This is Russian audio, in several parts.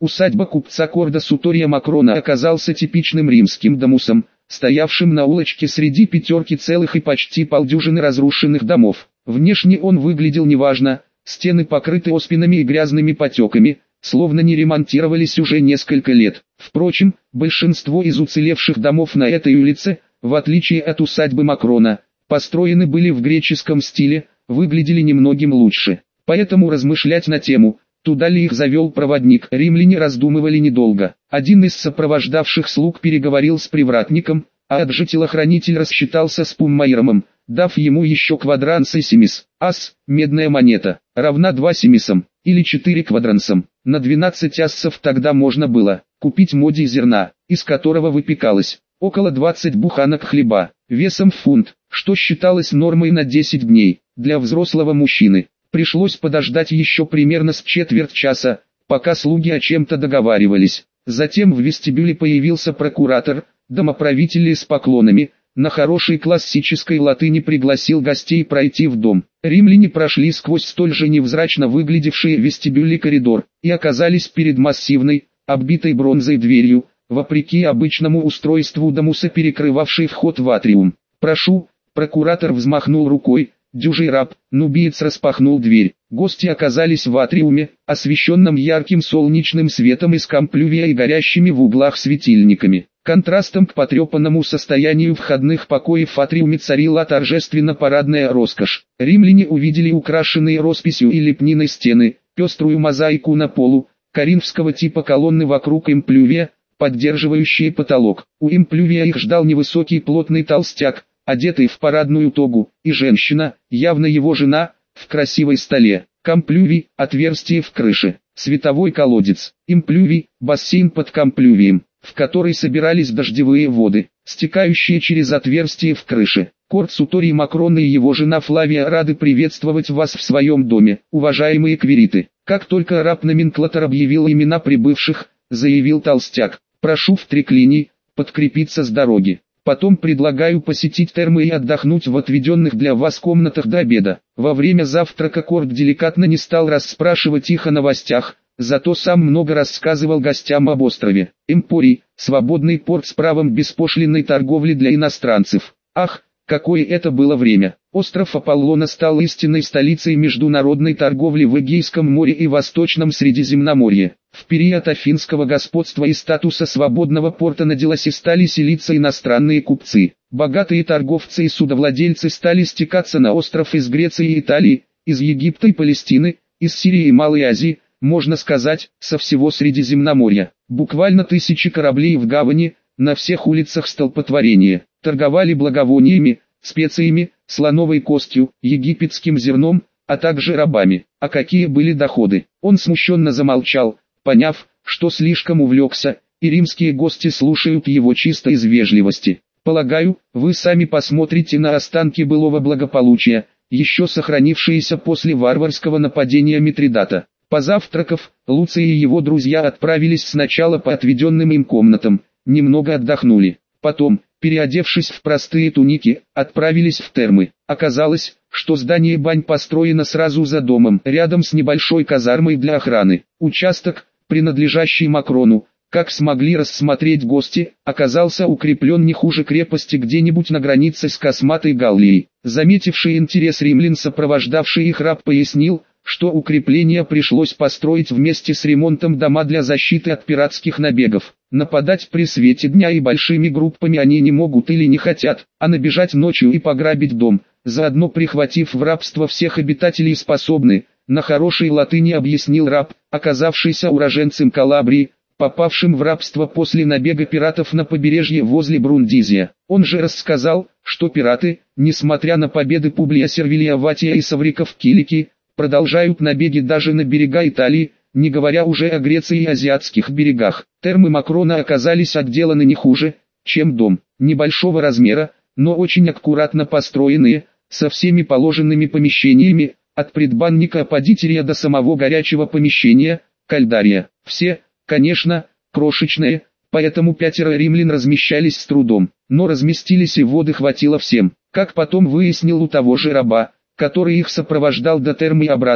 Усадьба купца Корда Сутория Макрона оказался типичным римским домусом, стоявшим на улочке среди пятерки целых и почти полдюжины разрушенных домов. Внешне он выглядел неважно, стены покрыты оспинами и грязными потеками, словно не ремонтировались уже несколько лет. Впрочем, большинство из уцелевших домов на этой улице, в отличие от усадьбы Макрона, построены были в греческом стиле, выглядели немногим лучше. Поэтому размышлять на тему, туда ли их завел проводник, римляне раздумывали недолго. Один из сопровождавших слуг переговорил с привратником, а телохранитель рассчитался с пуммайромом, дав ему еще квадранс и семис. Ас, медная монета, равна 2 семисам, или 4 квадрансам. На 12 ассов тогда можно было купить моди зерна, из которого выпекалось около 20 буханок хлеба, весом в фунт, что считалось нормой на 10 дней. Для взрослого мужчины пришлось подождать еще примерно с четверть часа, пока слуги о чем-то договаривались. Затем в вестибюле появился прокуратор, домоправитель с поклонами, на хорошей классической латыни пригласил гостей пройти в дом. Римляне прошли сквозь столь же невзрачно выглядевший вестибюль и коридор, и оказались перед массивной, оббитой бронзой дверью, вопреки обычному устройству домуса, перекрывавшей вход в атриум. «Прошу», прокуратор взмахнул рукой, дюжий раб, нубиец распахнул дверь. Гости оказались в атриуме, освещенном ярким солнечным светом из камплювия и горящими в углах светильниками. Контрастом к потрепанному состоянию входных покоев в атриуме царила торжественно-парадная роскошь. Римляне увидели украшенные росписью и лепниной стены, пеструю мозаику на полу, коринфского типа колонны вокруг имплювия, поддерживающие потолок. У имплювия их ждал невысокий плотный толстяк, одетый в парадную тогу, и женщина, явно его жена, в красивой столе. Камплювий – отверстие в крыше, световой колодец. Имплювий – бассейн под камплювием, в который собирались дождевые воды, стекающие через отверстие в крыше. Корд Суторий Макрон и его жена Флавия рады приветствовать вас в своем доме, уважаемые квириты. Как только раб-номенклатор объявил имена прибывших, заявил толстяк: прошу в триклинии, подкрепиться с дороги. Потом предлагаю посетить термы и отдохнуть в отведенных для вас комнатах до обеда. Во время завтрака Корд деликатно не стал расспрашивать их о новостях, зато сам много рассказывал гостям об острове. Эмпорий, свободный порт с правом беспошлинной торговли для иностранцев. Ах, какое это было время! Остров Аполлона стал истинной столицей международной торговли в Эгейском море и Восточном Средиземноморье. В период афинского господства и статуса свободного порта на Делосе стали селиться иностранные купцы. Богатые торговцы и судовладельцы стали стекаться на остров из Греции и Италии, из Египта и Палестины, из Сирии и Малой Азии, можно сказать, со всего Средиземноморья. Буквально тысячи кораблей в гавани, на всех улицах столпотворения. Торговали благовониями, специями, слоновой костью, египетским зерном, а также рабами. А какие были доходы? Он смущенно замолчал, поняв, что слишком увлекся, и римские гости слушают его чисто из вежливости. Полагаю, вы сами посмотрите на останки былого благополучия, еще сохранившиеся после варварского нападения Митридата. Позавтракав, Луций и его друзья отправились сначала по отведенным им комнатам, немного отдохнули. Потом, переодевшись в простые туники, отправились в термы. Оказалось, что здание бань построено сразу за домом, рядом с небольшой казармой для охраны. Участок, принадлежащий Макрону, как смогли рассмотреть гости, оказался укреплен не хуже крепости где-нибудь на границе с Косматой Галлией. Заметивший интерес римлян, сопровождавший их раб, пояснил, что укрепление пришлось построить вместе с ремонтом дома для защиты от пиратских набегов. Нападать при свете дня и большими группами они не могут или не хотят, а набежать ночью и пограбить дом, заодно прихватив в рабство всех обитателей, способны, на хорошей латыни объяснил раб, оказавшийся уроженцем Калабрии, попавшим в рабство после набега пиратов на побережье возле Брундизия. Он же рассказал, что пираты, несмотря на победы Публия Сервилия Ватия и Савриков Килики, продолжают набеги даже на берега Италии, не говоря уже о Греции и азиатских берегах. Термы Макрона оказались отделаны не хуже, чем дом, небольшого размера, но очень аккуратно построенные, со всеми положенными помещениями, от предбанника аподитерия до самого горячего помещения, кальдария. Все, конечно, крошечные, поэтому 5 римлян размещались с трудом, но разместились и воды хватило всем. Как потом выяснил у того же раба, который их сопровождал до терм и обратно,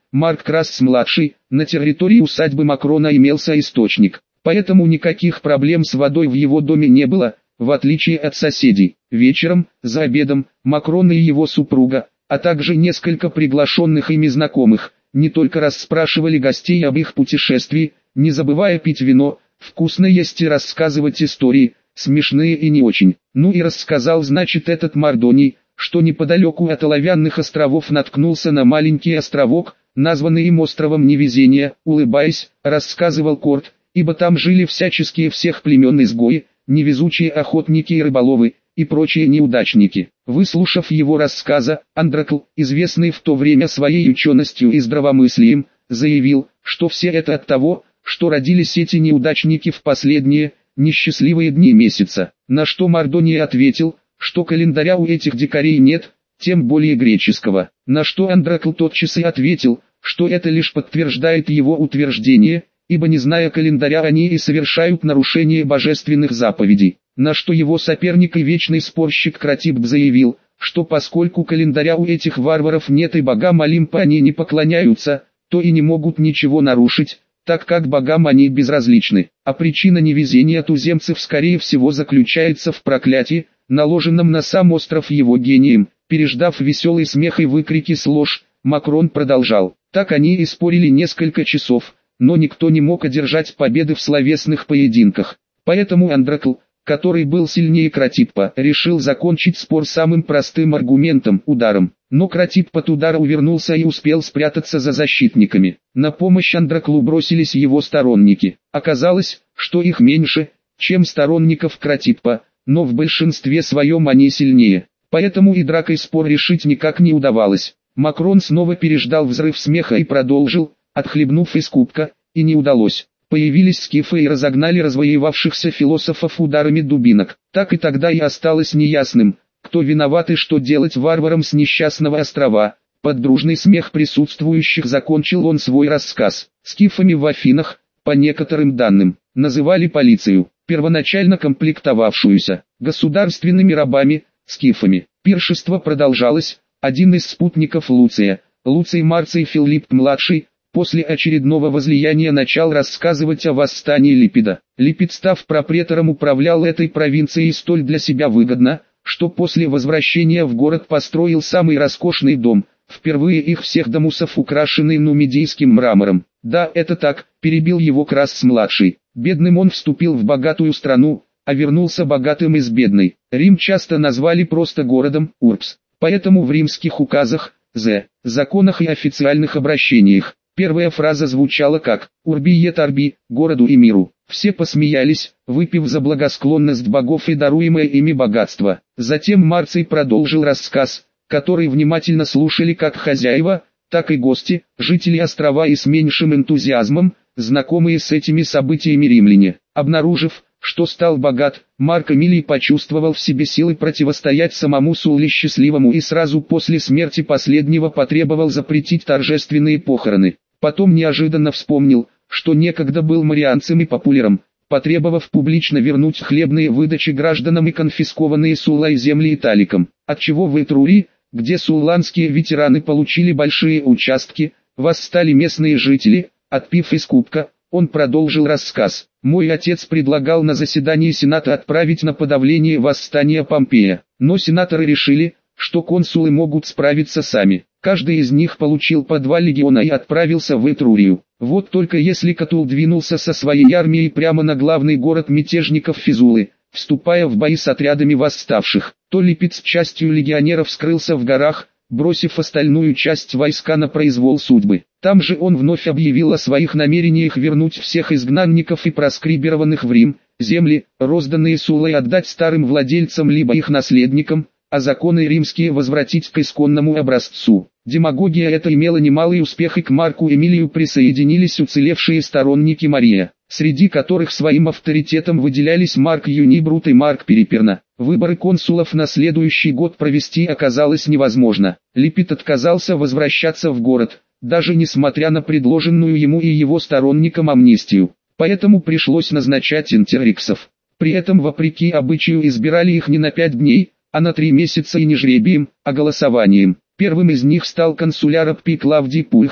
Марк Красс-младший, на территории усадьбы Макрона имелся источник, поэтому никаких проблем с водой в его доме не было, в отличие от соседей. Вечером, за обедом, Макрон и его супруга, а также несколько приглашенных ими знакомых, не только расспрашивали гостей об их путешествии, не забывая пить вино, вкусно есть и рассказывать истории, смешные и не очень. Ну и рассказал, значит, этот Мардоний, что неподалеку от Оловянных островов наткнулся на маленький островок, названный им островом Невезения. Улыбаясь, рассказывал Корт, ибо там жили всяческие всех племен изгои, невезучие охотники и рыболовы, и прочие неудачники. Выслушав его рассказа, Андракл, известный в то время своей ученостью и здравомыслием, заявил, что все это от того, что родились эти неудачники в последние, несчастливые дни месяца. На что Мардоний ответил, что календаря у этих дикарей нет, тем более греческого. На что Андракл тотчас и ответил, что это лишь подтверждает его утверждение, ибо не зная календаря они и совершают нарушение божественных заповедей. На что его соперник и вечный спорщик Кратиб заявил, что поскольку календаря у этих варваров нет и богам Олимпа они не поклоняются, то и не могут ничего нарушить, так как богам они безразличны. А причина невезения туземцев скорее всего заключается в проклятии, наложенном на сам остров его гением. Переждав веселый смех и выкрики с ложь, Макрон продолжал. Так они и спорили несколько часов, но никто не мог одержать победы в словесных поединках. Поэтому Андракл, который был сильнее Кратиппа, решил закончить спор самым простым аргументом – ударом. Но Кратипп от удара увернулся и успел спрятаться за защитниками. На помощь Андраклу бросились его сторонники. Оказалось, что их меньше, чем сторонников Кратиппа, но в большинстве своем они сильнее. Поэтому и дракой спор решить никак не удавалось. Макрон снова переждал взрыв смеха и продолжил, отхлебнув из кубка, и не удалось. Появились скифы и разогнали развоевавшихся философов ударами дубинок. Так и тогда и осталось неясным, кто виноват и что делать варварам с несчастного острова. Под дружный смех присутствующих закончил он свой рассказ. Скифами в Афинах, по некоторым данным, называли полицию, первоначально комплектовавшуюся государственными рабами, скифами. Пиршество продолжалось. Один из спутников Луция, Луций Марций Филипп-младший, после очередного возлияния начал рассказывать о восстании Липида. Липид, став пропретором, управлял этой провинцией столь для себя выгодно, что после возвращения в город построил самый роскошный дом, впервые их всех дамусов украшенный нумидийским мрамором. Да, это так, перебил его Красс-младший. Бедным он вступил в богатую страну, а вернулся богатым из бедной. Рим часто назвали просто городом Урбс. Поэтому в римских указах, законах и официальных обращениях, первая фраза звучала как «Урби ет арби», городу и миру. Все посмеялись, выпив за благосклонность богов и даруемое ими богатство. Затем Марций продолжил рассказ, который внимательно слушали как хозяева, так и гости, жители острова и с меньшим энтузиазмом, знакомые с этими событиями римляне. Обнаружив, что стал богат, Марк Эмилий почувствовал в себе силы противостоять самому Сулле Счастливому и сразу после смерти последнего потребовал запретить торжественные похороны. Потом неожиданно вспомнил, что некогда был марианцем и популяром, потребовав публично вернуть хлебные выдачи гражданам и конфискованные Суллой земли италикам, отчего в Этрурии, где сулланские ветераны получили большие участки, восстали местные жители. Отпив из кубка, он продолжил рассказ. «Мой отец предлагал на заседании Сената отправить на подавление восстания Помпея, но сенаторы решили, что консулы могут справиться сами. Каждый из них получил по 2 легиона и отправился в Этрурию. Вот только если Катул двинулся со своей армией прямо на главный город мятежников Физулы, вступая в бои с отрядами восставших, то Липид с частью легионеров скрылся в горах, бросив остальную часть войска на произвол судьбы. Там же он вновь объявил о своих намерениях вернуть всех изгнанников и проскрибированных в Рим, земли, розданные Суллой отдать старым владельцам либо их наследникам, а законы римские возвратить к исконному образцу. Демагогия эта имела немалый успех, и к Марку Эмилию присоединились уцелевшие сторонники Мария, среди которых своим авторитетом выделялись Марк Юний Брут и Марк Периперна. Выборы консулов на следующий год провести оказалось невозможно. Липид отказался возвращаться в город, даже несмотря на предложенную ему и его сторонникам амнистию. Поэтому пришлось назначать интерриксов. При этом вопреки обычаю избирали их не на 5 дней, а на 3 месяца и не жребием, а голосованием. Первым из них стал консуляр Аппий Клавдий Пульхр,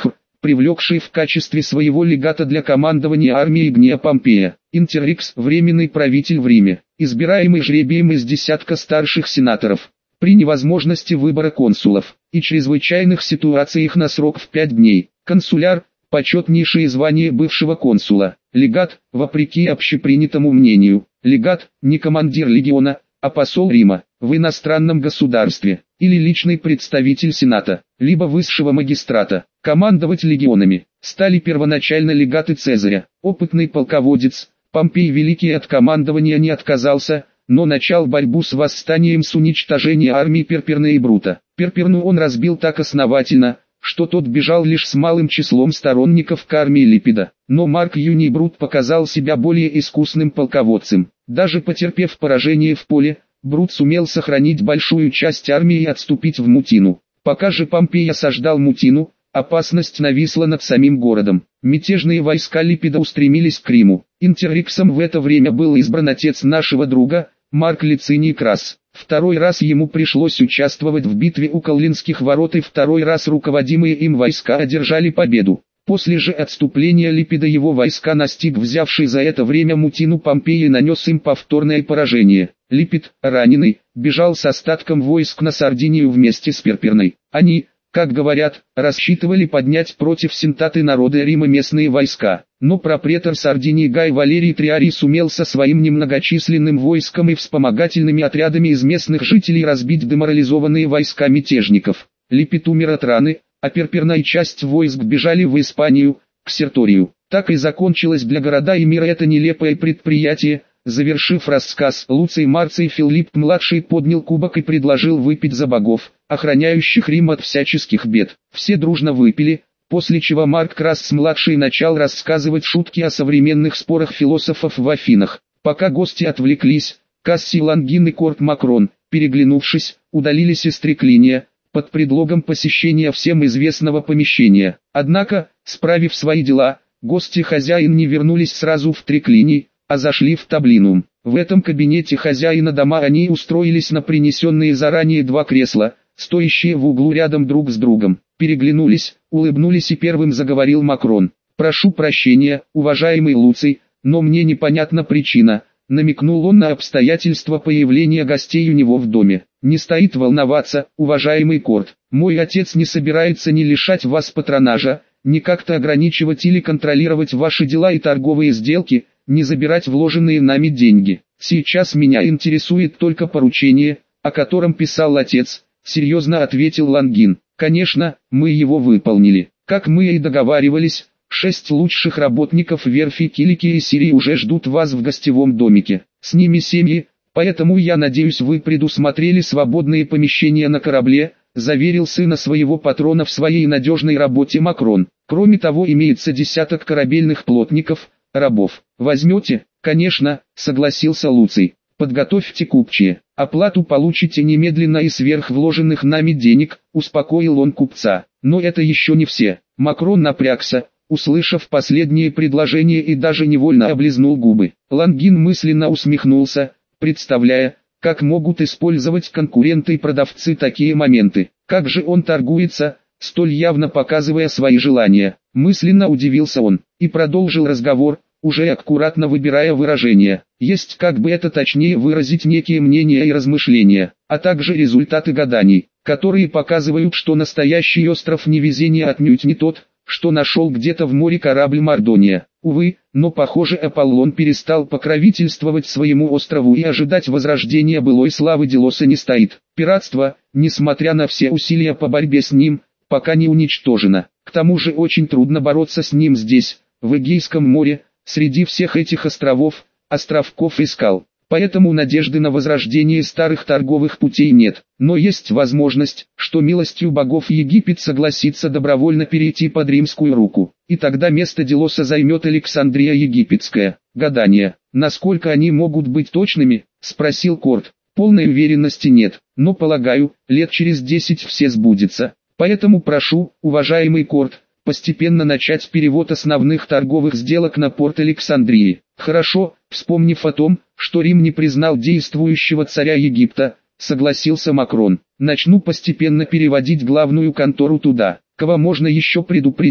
привлекший в качестве своего легата для командования армией Гния Помпея. Интеррикс – временный правитель в Риме, избираемый жребием из десятка старших сенаторов, при невозможности выбора консулов и чрезвычайных ситуациях на срок в 5 дней. Консуляр – почетнейшее звание бывшего консула. Легат, вопреки общепринятому мнению, легат – не командир легиона, а посол Рима в иностранном государстве, или личный представитель сената, либо высшего магистрата. Командовать легионами стали первоначально легаты Цезаря. Опытный полководец, Помпей Великий от командования не отказался, но начал борьбу с восстанием с уничтожения армии Перперна и Брута. Перперну он разбил так основательно, что тот бежал лишь с малым числом сторонников к армии Липида. Но Марк Юний Брут показал себя более искусным полководцем. Даже потерпев поражение в поле, Брут сумел сохранить большую часть армии и отступить в Мутину. Пока же Помпей осаждал Мутину, опасность нависла над самим городом. Мятежные войска Липида устремились к Риму. Интерриксом в это время был избран отец нашего друга, Марк Лициний Крас. Второй раз ему пришлось участвовать в битве у Коллинских ворот, и второй раз руководимые им войска одержали победу. После же отступления Липида его войска настиг взявший за это время Мутину Помпей и нанес им повторное поражение. Липид, раненый, бежал с остатком войск на Сардинию вместе с Перперной. Они, как говорят, рассчитывали поднять против Синтаты народа Рима местные войска. Но пропретор Сардинии Гай Валерий Триарий сумел со своим немногочисленным войском и вспомогательными отрядами из местных жителей разбить деморализованные войска мятежников. Липид умер от раны, а Перперна и часть войск бежали в Испанию, к Серторию. Так и закончилось для города и мира это нелепое предприятие. Завершив рассказ, Луций Марций Филипп-младший поднял кубок и предложил выпить за богов, охраняющих Рим от всяческих бед. Все дружно выпили, после чего Марк Красс-младший начал рассказывать шутки о современных спорах философов в Афинах. Пока гости отвлеклись, Кассий Лонгин и Корт Макрон, переглянувшись, удалились из триклиния, под предлогом посещения всем известного помещения. Однако, справив свои дела, гости хозяин не вернулись сразу в триклиний, а зашли в таблинум. В этом кабинете хозяина дома они устроились на принесенные заранее 2 кресла, стоящие в углу рядом друг с другом. Переглянулись, улыбнулись, и первым заговорил Макрон. «Прошу прощения, уважаемый Луций, но мне непонятна причина», намекнул он на обстоятельства появления гостей у него в доме. «Не стоит волноваться, уважаемый Корт. Мой отец не собирается ни лишать вас патронажа, ни как-то ограничивать или контролировать ваши дела и торговые сделки, не забирать вложенные нами деньги. Сейчас меня интересует только поручение, о котором писал отец», серьезно ответил Лонгин. «Конечно, мы его выполнили. Как мы и договаривались, 6 лучших работников верфи Киликии и Сирии уже ждут вас в гостевом домике. С ними семьи, поэтому я надеюсь, вы предусмотрели свободные помещения на корабле», заверил сына своего патрона в своей надежной работе Макрон. «Кроме того, имеется 10 корабельных плотников, рабов. Возьмете?» «Конечно», согласился Луций. «Подготовьте купчие. Оплату получите немедленно и сверх вложенных нами денег», успокоил он купца. Но это еще не все. Макрон напрягся, услышав последнее предложение, и даже невольно облизнул губы. Лонгин мысленно усмехнулся, представляя, как могут использовать конкуренты и продавцы такие моменты. Как же он торгуется, столь явно показывая свои желания. Мысленно удивился он, и продолжил разговор, уже аккуратно выбирая выражения. Есть, как бы это точнее выразить, некие мнения и размышления, а также результаты гаданий, которые показывают, что настоящий остров невезения отнюдь не тот, что нашел где-то в море корабль Мардония. Увы, но похоже, Аполлон перестал покровительствовать своему острову, и ожидать возрождения былой славы Делоса не стоит. Пиратство, несмотря на все усилия по борьбе с ним, пока не уничтожено. К тому же очень трудно бороться с ним здесь, в Эгейском море, среди всех этих островков и скал. Поэтому надежды на возрождение старых торговых путей нет. Но есть возможность, что милостью богов Египет согласится добровольно перейти под римскую руку. И тогда место Делоса займет Александрия Египетская. Гадания, насколько они могут быть точными, спросил Корт. Полной уверенности нет, но полагаю, лет через 10 все сбудется. Поэтому прошу, уважаемый Корт, постепенно начать перевод основных торговых сделок на порт Александрии. Хорошо, вспомнив о том, что Рим не признал действующего царя Египта, согласился Макрон. Начну постепенно переводить главную контору туда. Кого можно еще предупредить?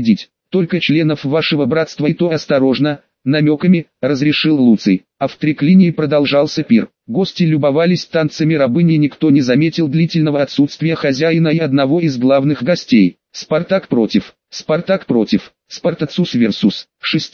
только членов вашего братства и то осторожно, намеками, разрешил Луций. А в триклинии продолжался пир. Гости любовались танцами рабыни, никто не заметил длительного отсутствия хозяина и одного из главных гостей. Спартак против, Спартацус версус,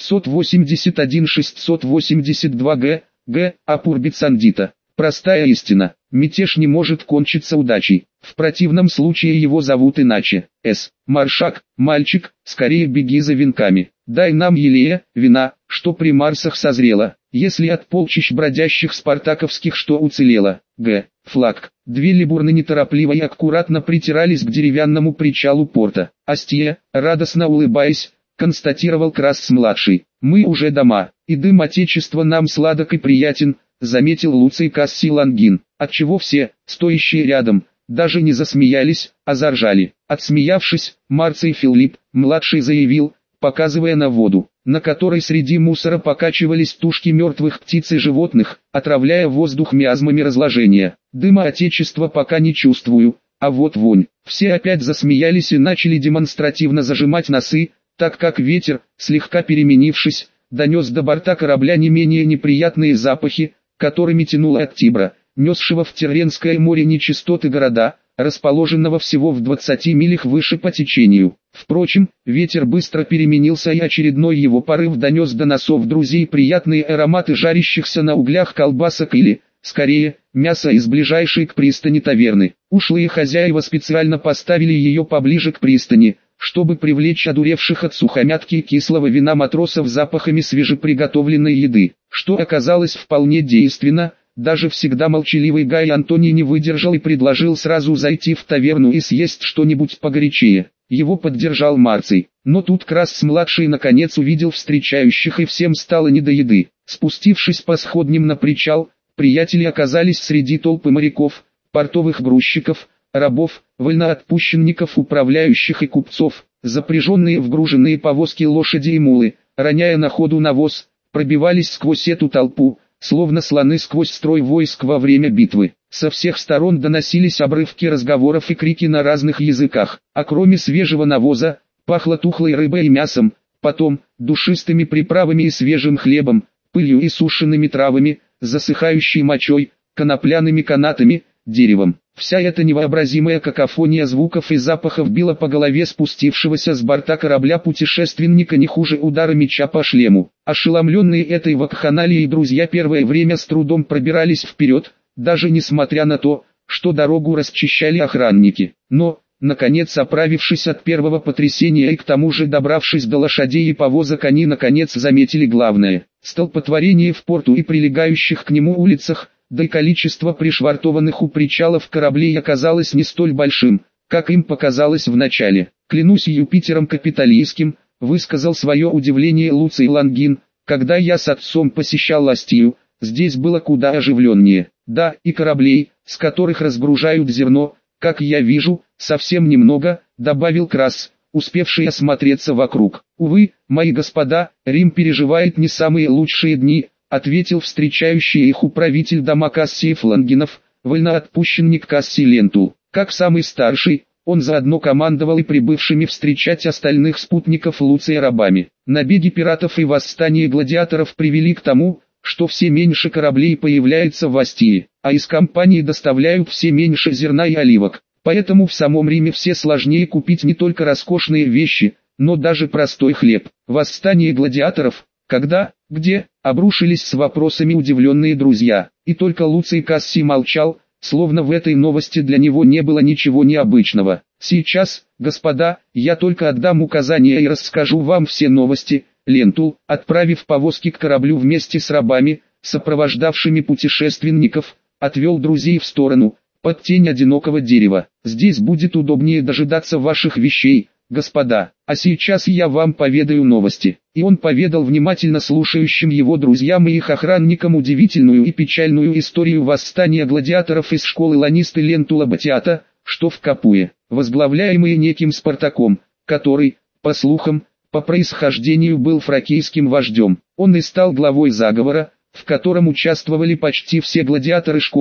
681-682 г. Апурбицандита. Простая истина, мятеж не может кончиться удачей, в противном случае его зовут иначе. Маршак, мальчик, скорее беги за венками, дай нам елея, вина, что при Марсах созрело, если от полчищ бродящих спартаковских что уцелело. Флаг. Две либурны неторопливо и аккуратно притирались к деревянному причалу порта. Астия, радостно улыбаясь, констатировал Красс-младший. Мы уже дома, и дым отечества нам сладок и приятен, заметил Луций Кассий Лонгин, отчего все, стоящие рядом, даже не засмеялись, а заржали. Отсмеявшись, Марций Филипп, младший заявил, показывая на воду, на которой среди мусора покачивались тушки мертвых птиц и животных, отравляя воздух миазмами разложения. Дыма отечества пока не чувствую, а вот вонь. Все опять засмеялись и начали демонстративно зажимать носы, так как ветер, слегка переменившись, донес до борта корабля не менее неприятные запахи, которыми тянуло от Тибра, несшего в Тирренское море нечистоты города, расположенного всего в 20 милях выше по течению. Впрочем, ветер быстро переменился, и очередной его порыв донес до носов друзей приятные ароматы жарящихся на углях колбасок или, скорее, мяса из ближайшей к пристани таверны. Ушлые хозяева специально поставили ее поближе к пристани, чтобы привлечь одуревших от сухомятки и кислого вина матросов запахами свежеприготовленной еды, что оказалось вполне действенно. Даже всегда молчаливый Гай Антоний не выдержал и предложил сразу зайти в таверну и съесть что-нибудь погорячее. Его поддержал Марций, но тут Красс-младший наконец увидел встречающих, и всем стало не до еды. Спустившись по сходням на причал, приятели оказались среди толпы моряков, портовых грузчиков, рабов, вольноотпущенников, управляющих и купцов. Запряженные в груженные повозки лошади и мулы, роняя на ходу навоз, пробивались сквозь эту толпу, словно слоны сквозь строй войск во время битвы. Со всех сторон доносились обрывки разговоров и крики на разных языках, а кроме свежего навоза, пахло тухлой рыбой и мясом, потом, душистыми приправами и свежим хлебом, пылью и сушеными травами, засыхающей мочой, конопляными канатами, деревом. Вся эта невообразимая какофония звуков и запахов била по голове спустившегося с борта корабля путешественника не хуже удара меча по шлему. Ошеломленные этой вакханалией друзья первое время с трудом пробирались вперед, даже несмотря на то, что дорогу расчищали охранники. Но, наконец оправившись от первого потрясения и к тому же добравшись до лошадей и повозок, они наконец заметили главное. Столпотворение в порту и прилегающих к нему улицах, да и количество пришвартованных у причалов кораблей оказалось не столь большим, как им показалось вначале. «Клянусь Юпитером Капитолийским», высказал свое удивление Луций Лонгин, «когда я с отцом посещал Астию, здесь было куда оживленнее. Да, и кораблей, с которых разгружают зерно, как я вижу, совсем немного», добавил Красс, успевший осмотреться вокруг. «Увы, мои господа, Рим переживает не самые лучшие дни», ответил встречающий их управитель дома Кассиев Лонгинов, вольноотпущенник Кассий Лентул. Как самый старший, он заодно командовал и прибывшими встречать остальных спутников Луция рабами. Набеги пиратов и восстание гладиаторов привели к тому, что все меньше кораблей появляется в Астии, а из компании доставляют все меньше зерна и оливок. Поэтому в самом Риме все сложнее купить не только роскошные вещи, но даже простой хлеб. Восстание гладиаторов, когда, где, обрушились с вопросами удивленные друзья, и только Луций Кассий молчал, словно в этой новости для него не было ничего необычного. «Сейчас, господа, я только отдам указания и расскажу вам все новости», Лентул, отправив повозки к кораблю вместе с рабами, сопровождавшими путешественников, отвел друзей в сторону, под тень одинокого дерева. «Здесь будет удобнее дожидаться ваших вещей, господа, а сейчас я вам поведаю новости». И он поведал внимательно слушающим его друзьям и их охранникам удивительную и печальную историю восстания гладиаторов из школы Ланисты Лентула Батиата, что в Капуе, возглавляемые неким Спартаком, который, по слухам, по происхождению был фракийским вождем. Он и стал главой заговора, в котором участвовали почти все гладиаторы школы,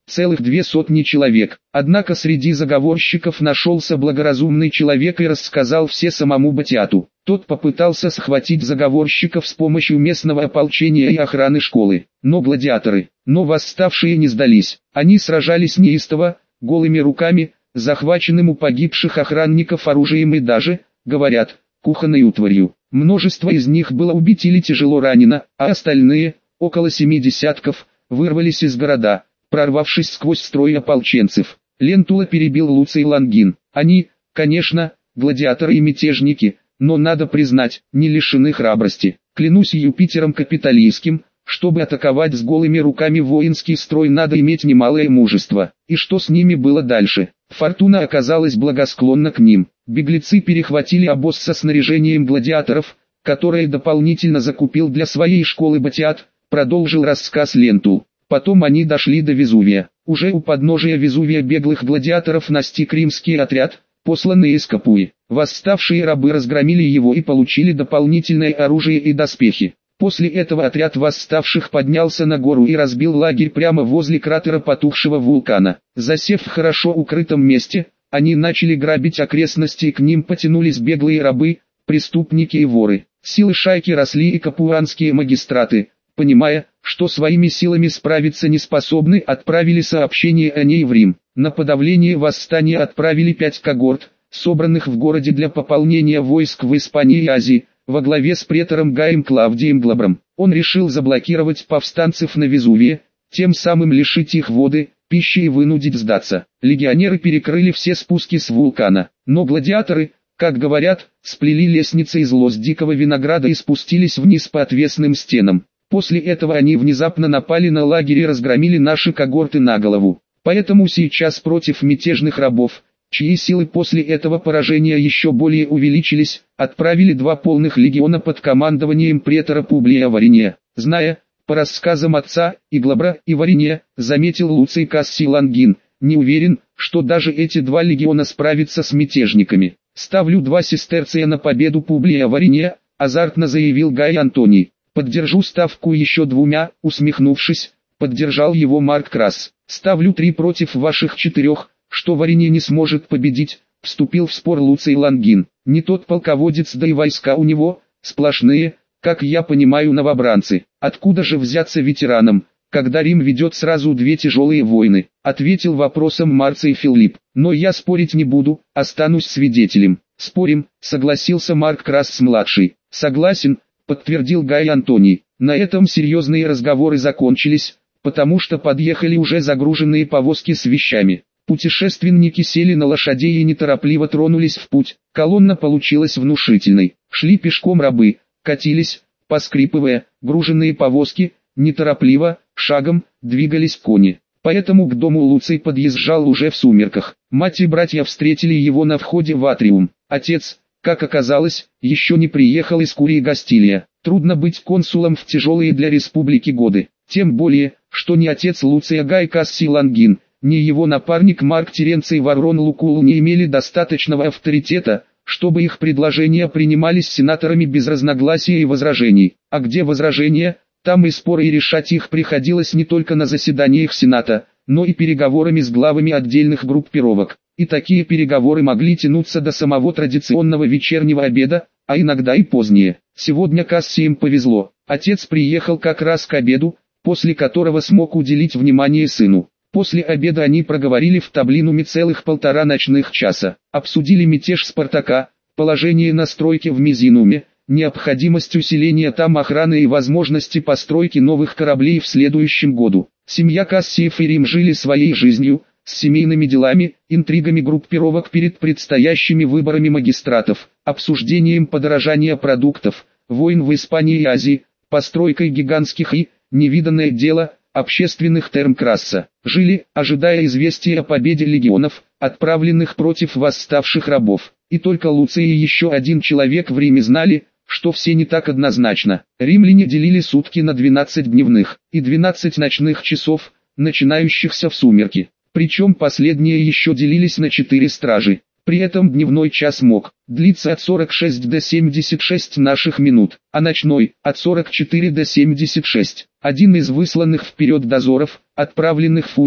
целых 200 человек. Однако среди заговорщиков нашелся благоразумный человек и рассказал все самому Батиату. Тот попытался схватить заговорщиков с помощью местного ополчения и охраны школы. Но восставшие не сдались. Они сражались неистово, голыми руками, захваченным у погибших охранников оружием и даже, говорят, кухонной утварью. Множество из них было убито или тяжело ранено, а остальные, около 7 десятков, вырвались из города, прорвавшись сквозь строй ополченцев. Лентула перебил Луций Лонгин. Они, конечно, гладиаторы и мятежники, но надо признать, не лишены храбрости. Клянусь Юпитером Капитолийским, чтобы атаковать с голыми руками воинский строй, надо иметь немалое мужество. И что с ними было дальше? Фортуна оказалась благосклонна к ним. Беглецы перехватили обоз со снаряжением гладиаторов, которое дополнительно закупил для своей школы Батиат, продолжил рассказ Лентул. Потом они дошли до Везувия. Уже у подножия Везувия беглых гладиаторов настиг римский отряд, посланный из Капуи. Восставшие рабы разгромили его и получили дополнительное оружие и доспехи. После этого отряд восставших поднялся на гору и разбил лагерь прямо возле кратера потухшего вулкана. Засев в хорошо укрытом месте, они начали грабить окрестности, и к ним потянулись беглые рабы, преступники и воры. Силы шайки росли, и капуанские магистраты, понимая, что своими силами справиться не способны, отправили сообщение о ней в Рим. На подавление восстания отправили 5 когорт, собранных в городе для пополнения войск в Испании и Азии, во главе с претором Гаем Клавдием Глабром. Он решил заблокировать повстанцев на Везувии, тем самым лишить их воды, пищи и вынудить сдаться. Легионеры перекрыли все спуски с вулкана, но гладиаторы, как говорят, сплели лестницы из лоз дикого винограда и спустились вниз по отвесным стенам. После этого они внезапно напали на лагерь и разгромили наши когорты на голову. Поэтому сейчас против мятежных рабов, чьи силы после этого поражения еще более увеличились, отправили 2 полных легиона под командованием претора Публия Вариния. Зная, по рассказам отца, и Глабра, и Вариния, заметил Луций Кассий Лонгин, не уверен, что даже эти 2 легиона справятся с мятежниками. Ставлю 2 сестерция на победу Публия Вариния, азартно заявил Гай Антоний. Поддержу ставку еще 2, усмехнувшись, поддержал его Марк Крас. Ставлю 3 против ваших 4, что Вариний не сможет победить, вступил в спор Луций Лонгин. Не тот полководец, да и войска у него, сплошные, как я понимаю, новобранцы. Откуда же взяться ветеранам, когда Рим ведет сразу 2 тяжелые войны? Ответил вопросом Марций Филипп. Но я спорить не буду, останусь свидетелем. Спорим, согласился Марк Крас-младший. Согласен, подтвердил Гай Антоний. На этом серьезные разговоры закончились, потому что подъехали уже загруженные повозки с вещами. Путешественники сели на лошадей и неторопливо тронулись в путь. Колонна получилась внушительной. Шли пешком рабы, катились, поскрипывая, груженные повозки, неторопливо, шагом, двигались кони. Поэтому к дому Луций подъезжал уже в сумерках. Мать и братья встретили его на входе в атриум. Отец, как оказалось, еще не приехал из Курии Гастилия. Трудно быть консулом в тяжелые для республики годы. Тем более, что ни отец Луция Гай Кассий Лонгин, ни его напарник Марк Теренций Варрон Лукул не имели достаточного авторитета, чтобы их предложения принимались сенаторами без разногласий и возражений. А где возражения, там и споры, и решать их приходилось не только на заседаниях Сената, но и переговорами с главами отдельных группировок. И такие переговоры могли тянуться до самого традиционного вечернего обеда, а иногда и позднее. Сегодня Кассиям повезло. Отец приехал как раз к обеду, после которого смог уделить внимание сыну. После обеда они проговорили в таблинуме целых 1,5 ночных часа. Обсудили мятеж Спартака, положение на стройке в Мизинуме, необходимость усиления там охраны и возможности постройки новых кораблей в следующем году. Семья Кассиев и Рим жили своей жизнью, с семейными делами, интригами группировок перед предстоящими выборами магистратов, обсуждением подорожания продуктов, войн в Испании и Азии, постройкой гигантских и, невиданное дело, общественных терм Краса. Жили, ожидая известия о победе легионов, отправленных против восставших рабов. И только Луций и еще 1 человек в Риме знали, что все не так однозначно. Римляне делили сутки на 12 дневных и 12 ночных часов, начинающихся в сумерки. Причем последние еще делились на 4 стражи. При этом дневной час мог длиться от 46 до 76 наших минут, а ночной – от 44 до 76. Один из высланных вперед дозоров, отправленных Фурием,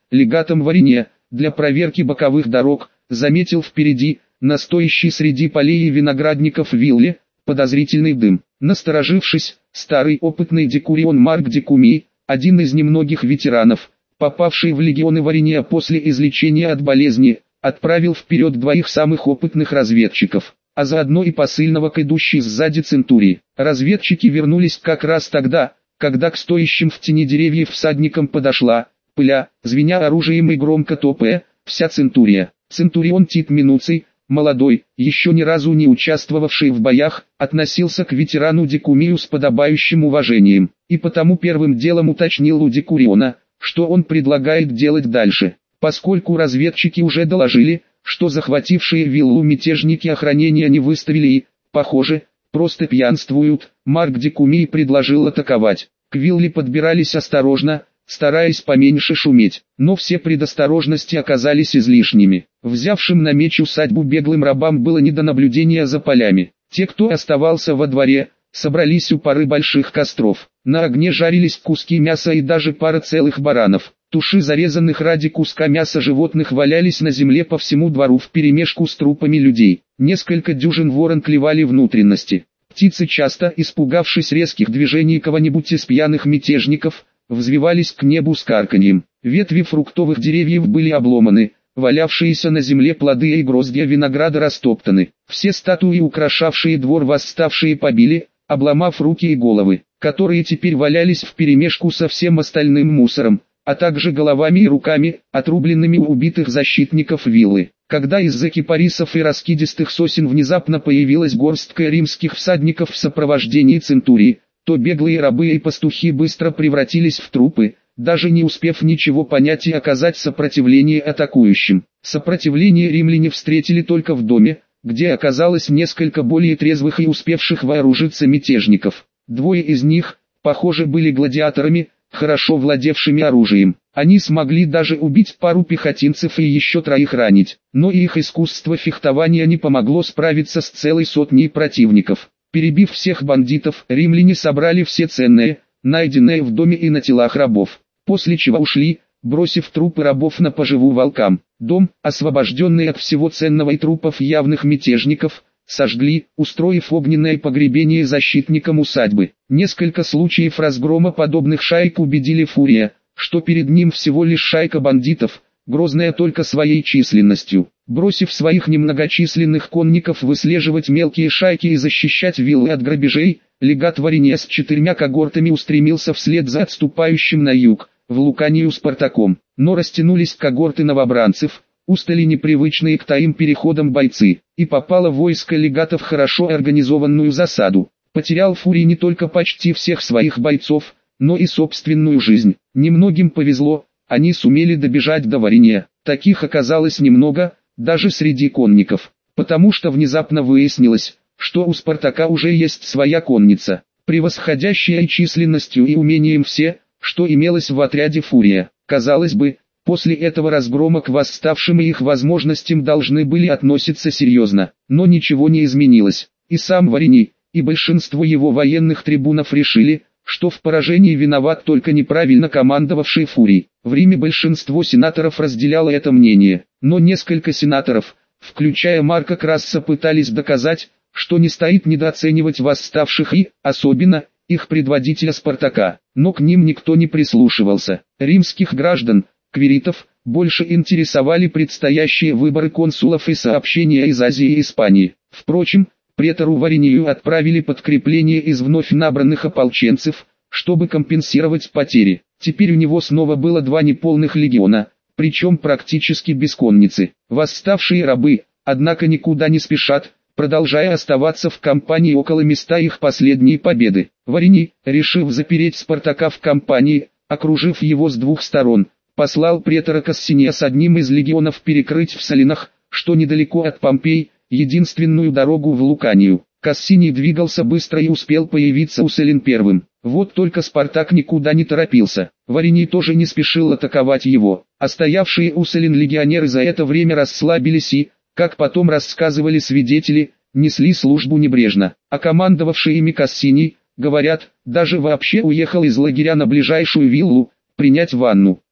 легатом Вариния, для проверки боковых дорог, заметил впереди, на стоящей среди полей и виноградников вилле, подозрительный дым. Насторожившись, старый опытный декурион Марк Декумий, один из немногих ветеранов, попавший в легионы Вариния после излечения от болезни, отправил вперед двоих самых опытных разведчиков, а заодно и посыльного к идущей сзади центурии. Разведчики вернулись как раз тогда, когда к стоящим в тени деревьев всадникам подошла, пыля, звеня оружием и громко топая, вся центурия. Центурион Тит Минуций, молодой, еще ни разу не участвовавший в боях, относился к ветерану Декумию с подобающим уважением, и потому первым делом уточнил у Декуриона, что он предлагает делать дальше. Поскольку разведчики уже доложили, что захватившие виллу мятежники охранения не выставили и, похоже, просто пьянствуют, Марк Декумий предложил атаковать. К вилле подбирались осторожно, стараясь поменьше шуметь, но все предосторожности оказались излишними. Взявшим на меч усадьбу беглым рабам было не до наблюдения за полями. Те, кто оставался во дворе, собрались у пары больших костров. На огне жарились куски мяса и даже пара целых баранов. Туши зарезанных ради куска мяса животных валялись на земле по всему двору вперемешку с трупами людей. Несколько дюжин ворон клевали внутренности. Птицы, часто испугавшись резких движений кого-нибудь из пьяных мятежников, взвивались к небу с карканьем. Ветви фруктовых деревьев были обломаны, валявшиеся на земле плоды и гроздья винограда растоптаны. Все статуи, украшавшие двор, восставшие побили, обломав руки и головы, которые теперь валялись вперемешку со всем остальным мусором, а также головами и руками, отрубленными у убитых защитников виллы. Когда из-за кипарисов и раскидистых сосен внезапно появилась горстка римских всадников в сопровождении центурии, то беглые рабы и пастухи быстро превратились в трупы, даже не успев ничего понять и оказать сопротивление атакующим. Сопротивление римляне встретили только в доме, где оказалось несколько более трезвых и успевших вооружиться мятежников. Двое из них, похоже, были гладиаторами, хорошо владевшими оружием. Они смогли даже убить пару пехотинцев и еще троих ранить, но и их искусство фехтования не помогло справиться с целой сотней противников. Перебив всех бандитов, римляне собрали все ценное, найденное в доме и на телах рабов, после чего ушли, бросив трупы рабов на поживу волкам. Дом, освобожденный от всего ценного и трупов явных мятежников, сожгли, устроив огненное погребение защитникам усадьбы. Несколько случаев разгрома подобных шаек убедили Фурия, что перед ним всего лишь шайка бандитов, грозная только своей численностью. Бросив своих немногочисленных конников выслеживать мелкие шайки и защищать виллы от грабежей, легат Вариния с 4 когортами устремился вслед за отступающим на юг, в Луканию Спартаком. Но растянулись когорты новобранцев, устали непривычные к таим переходам бойцы, и попало войско легата в хорошо организованную засаду. Потерял Фурий не только почти всех своих бойцов, но и собственную жизнь. Немногим повезло, они сумели добежать до Вариния. Таких оказалось немного, даже среди конников, потому что внезапно выяснилось, что у Спартака уже есть своя конница, превосходящая и численностью и умением все, что имелось в отряде Фурия. Казалось бы, после этого разгрома к восставшим и их возможностям должны были относиться серьезно, но ничего не изменилось. И сам Вариний, и большинство его военных трибунов решили, что в поражении виноват только неправильно командовавший Фурий. В Риме большинство сенаторов разделяло это мнение, но несколько сенаторов, включая Марка Красса, пытались доказать, что не стоит недооценивать восставших и, особенно, их предводителя Спартака, но к ним никто не прислушивался. Римских граждан, квиритов, больше интересовали предстоящие выборы консулов и сообщения из Азии и Испании. Впрочем, претору Варинию отправили подкрепление из вновь набранных ополченцев, чтобы компенсировать потери. Теперь у него снова было 2 неполных легиона, причем практически без конницы. Восставшие рабы, однако, никуда не спешат, продолжая оставаться в кампании около места их последней победы. Вариний, решив запереть Спартака в кампании, окружив его с 2 сторон, послал претора Кассиния с одним из легионов перекрыть в Салинах, что недалеко от Помпей, единственную дорогу в Луканию. Кассиний двигался быстро и успел появиться у Салин первым. Вот только Спартак никуда не торопился. Вариний тоже не спешил атаковать его, а стоявшие у Салин легионеры за это время расслабились и, как потом рассказывали свидетели, несли службу небрежно. А командовавший ими Кассиний, говорят, даже вообще уехал из лагеря на ближайшую виллу, принять ванну.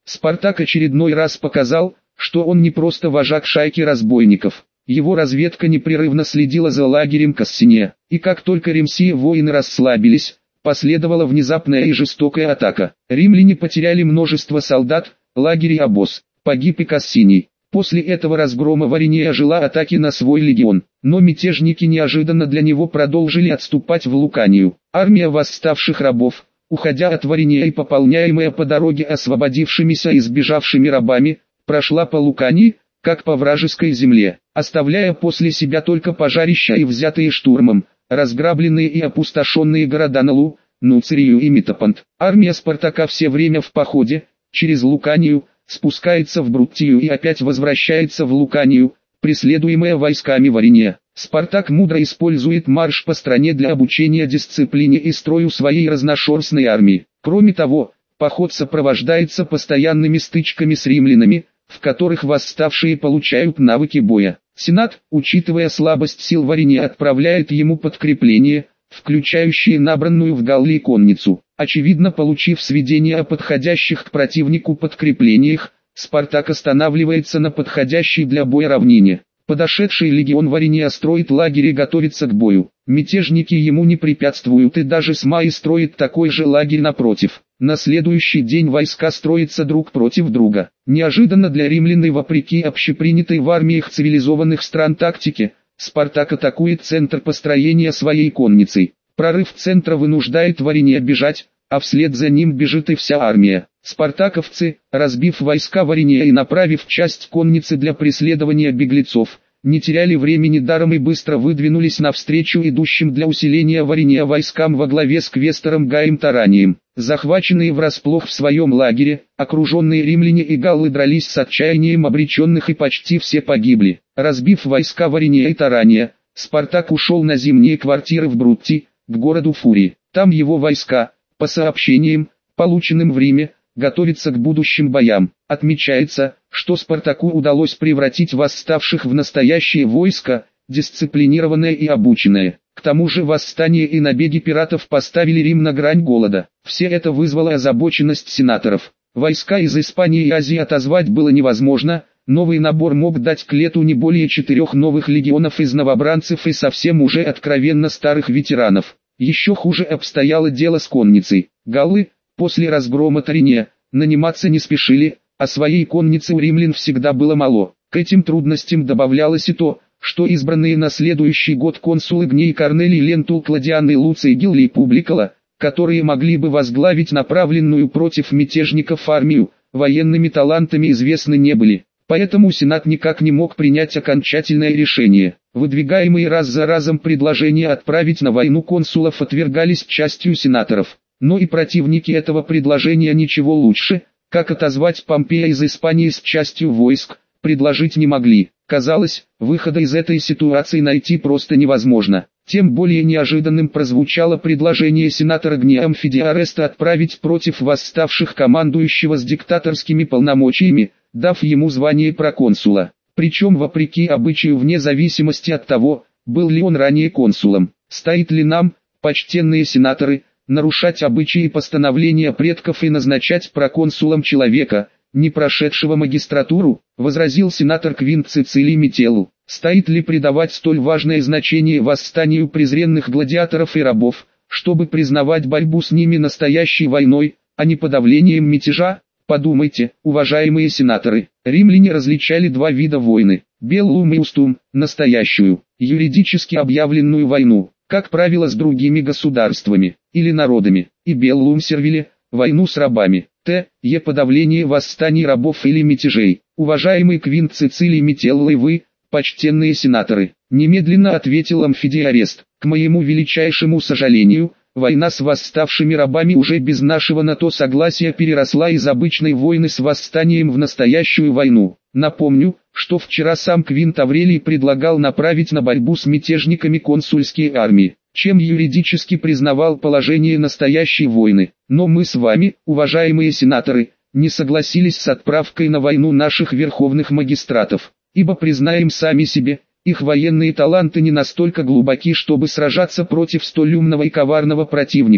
Спартак очередной раз показал, что он не просто вожак шайки разбойников. Его разведка непрерывно следила за лагерем Кассиния, и как только римские воины расслабились, последовала внезапная и жестокая атака. Римляне потеряли множество солдат, лагерь и обоз, погиб и Кассиний. После этого разгрома Варинея жила атаки на свой легион, но мятежники неожиданно для него продолжили отступать в Луканию. Армия восставших рабов, уходя от Варинея и пополняемая по дороге освободившимися и сбежавшими рабами, прошла по Лукании, как по вражеской земле, оставляя после себя только пожарища и взятые штурмом, разграбленные и опустошенные города Налу, Нуцирию и Метапонт. Армия Спартака все время в походе, через Луканию, спускается в Бруттию и опять возвращается в Луканию, преследуемая войсками Варинея. Спартак мудро использует марш по стране для обучения дисциплине и строю своей разношерстной армии. Кроме того, поход сопровождается постоянными стычками с римлянами, в которых восставшие получают навыки боя. Сенат, учитывая слабость сил Варинея, отправляет ему подкрепление, включающее набранную в Галлии конницу. Очевидно, получив сведения о подходящих к противнику подкреплениях, Спартак останавливается на подходящей для боя равнине. Подошедший легион Варинея строит лагерь и готовится к бою. Мятежники ему не препятствуют, и даже Смаи строит такой же лагерь напротив. На следующий день войска строятся друг против друга. Неожиданно для римлян и вопреки общепринятой в армиях цивилизованных стран тактике, Спартак атакует центр построения своей конницей. Прорыв центра вынуждает Варинея бежать, а вслед за ним бежит и вся армия. Спартаковцы, разбив войска Варинея и направив часть конницы для преследования беглецов, не теряли времени даром и быстро выдвинулись навстречу идущим для усиления Варинея войскам во главе с квестором Гаем Таранием. Захваченные врасплох в своем лагере, окруженные римляне и галлы дрались с отчаянием обреченных и почти все погибли. Разбив войска Варинея и Тарания, Спартак ушел на зимние квартиры в Брутти, к городу Фурии. Там его войска, по сообщениям, полученным в Риме, готовятся к будущим боям. Отмечается, что Спартаку удалось превратить восставших в настоящее войско, дисциплинированное и обученное. К тому же восстание и набеги пиратов поставили Рим на грань голода. Все это вызвало озабоченность сенаторов. Войска из Испании и Азии отозвать было невозможно, новый набор мог дать к лету не более 4 новых легионов из новобранцев и совсем уже откровенно старых ветеранов. Еще хуже обстояло дело с конницей. Галлы, после разгрома Таринея, наниматься не спешили, а своей конницы у римлян всегда было мало. К этим трудностям добавлялось и то, что избранные на следующий год консулы Гней Корнелий Лентул Кладиан и Луций Гиллий Публикала, которые могли бы возглавить направленную против мятежников армию, военными талантами известны не были. Поэтому Сенат никак не мог принять окончательное решение. Выдвигаемые раз за разом предложения отправить на войну консулов отвергались частью сенаторов. Но и противники этого предложения ничего лучше, как отозвать Помпея из Испании с частью войск, предложить не могли. Казалось, выхода из этой ситуации найти просто невозможно. Тем более неожиданным прозвучало предложение сенатора Гния Амфидия Ареста отправить против восставших командующего с диктаторскими полномочиями, дав ему звание проконсула. Причем вопреки обычаю вне зависимости от того, был ли он ранее консулом. Стоит ли нам, почтенные сенаторы, нарушать обычаи и постановления предков и назначать проконсулом человека, не прошедшего магистратуру, возразил сенатор Квинт Цицилий Метеллу. Стоит ли придавать столь важное значение восстанию презренных гладиаторов и рабов, чтобы признавать борьбу с ними настоящей войной, а не подавлением мятежа? Подумайте, уважаемые сенаторы, римляне различали два вида войны: беллум и устум, настоящую, юридически объявленную войну, как правило с другими государствами или народами, и беллум сервиле, войну с рабами, подавление восстаний рабов или мятежей. Уважаемый Квинт Цицилий Метелла и вы, почтенные сенаторы, немедленно ответил Амфидий Арест, к моему величайшему сожалению, война с восставшими рабами уже без нашего на то согласия переросла из обычной войны с восстанием в настоящую войну. Напомню, что вчера сам Квинт Аврелий предлагал направить на борьбу с мятежниками консульские армии, чем юридически признавал положение настоящей войны. Но мы с вами, уважаемые сенаторы, не согласились с отправкой на войну наших верховных магистратов, ибо признаем сами себе, их военные таланты не настолько глубоки, чтобы сражаться против столь умного и коварного противника,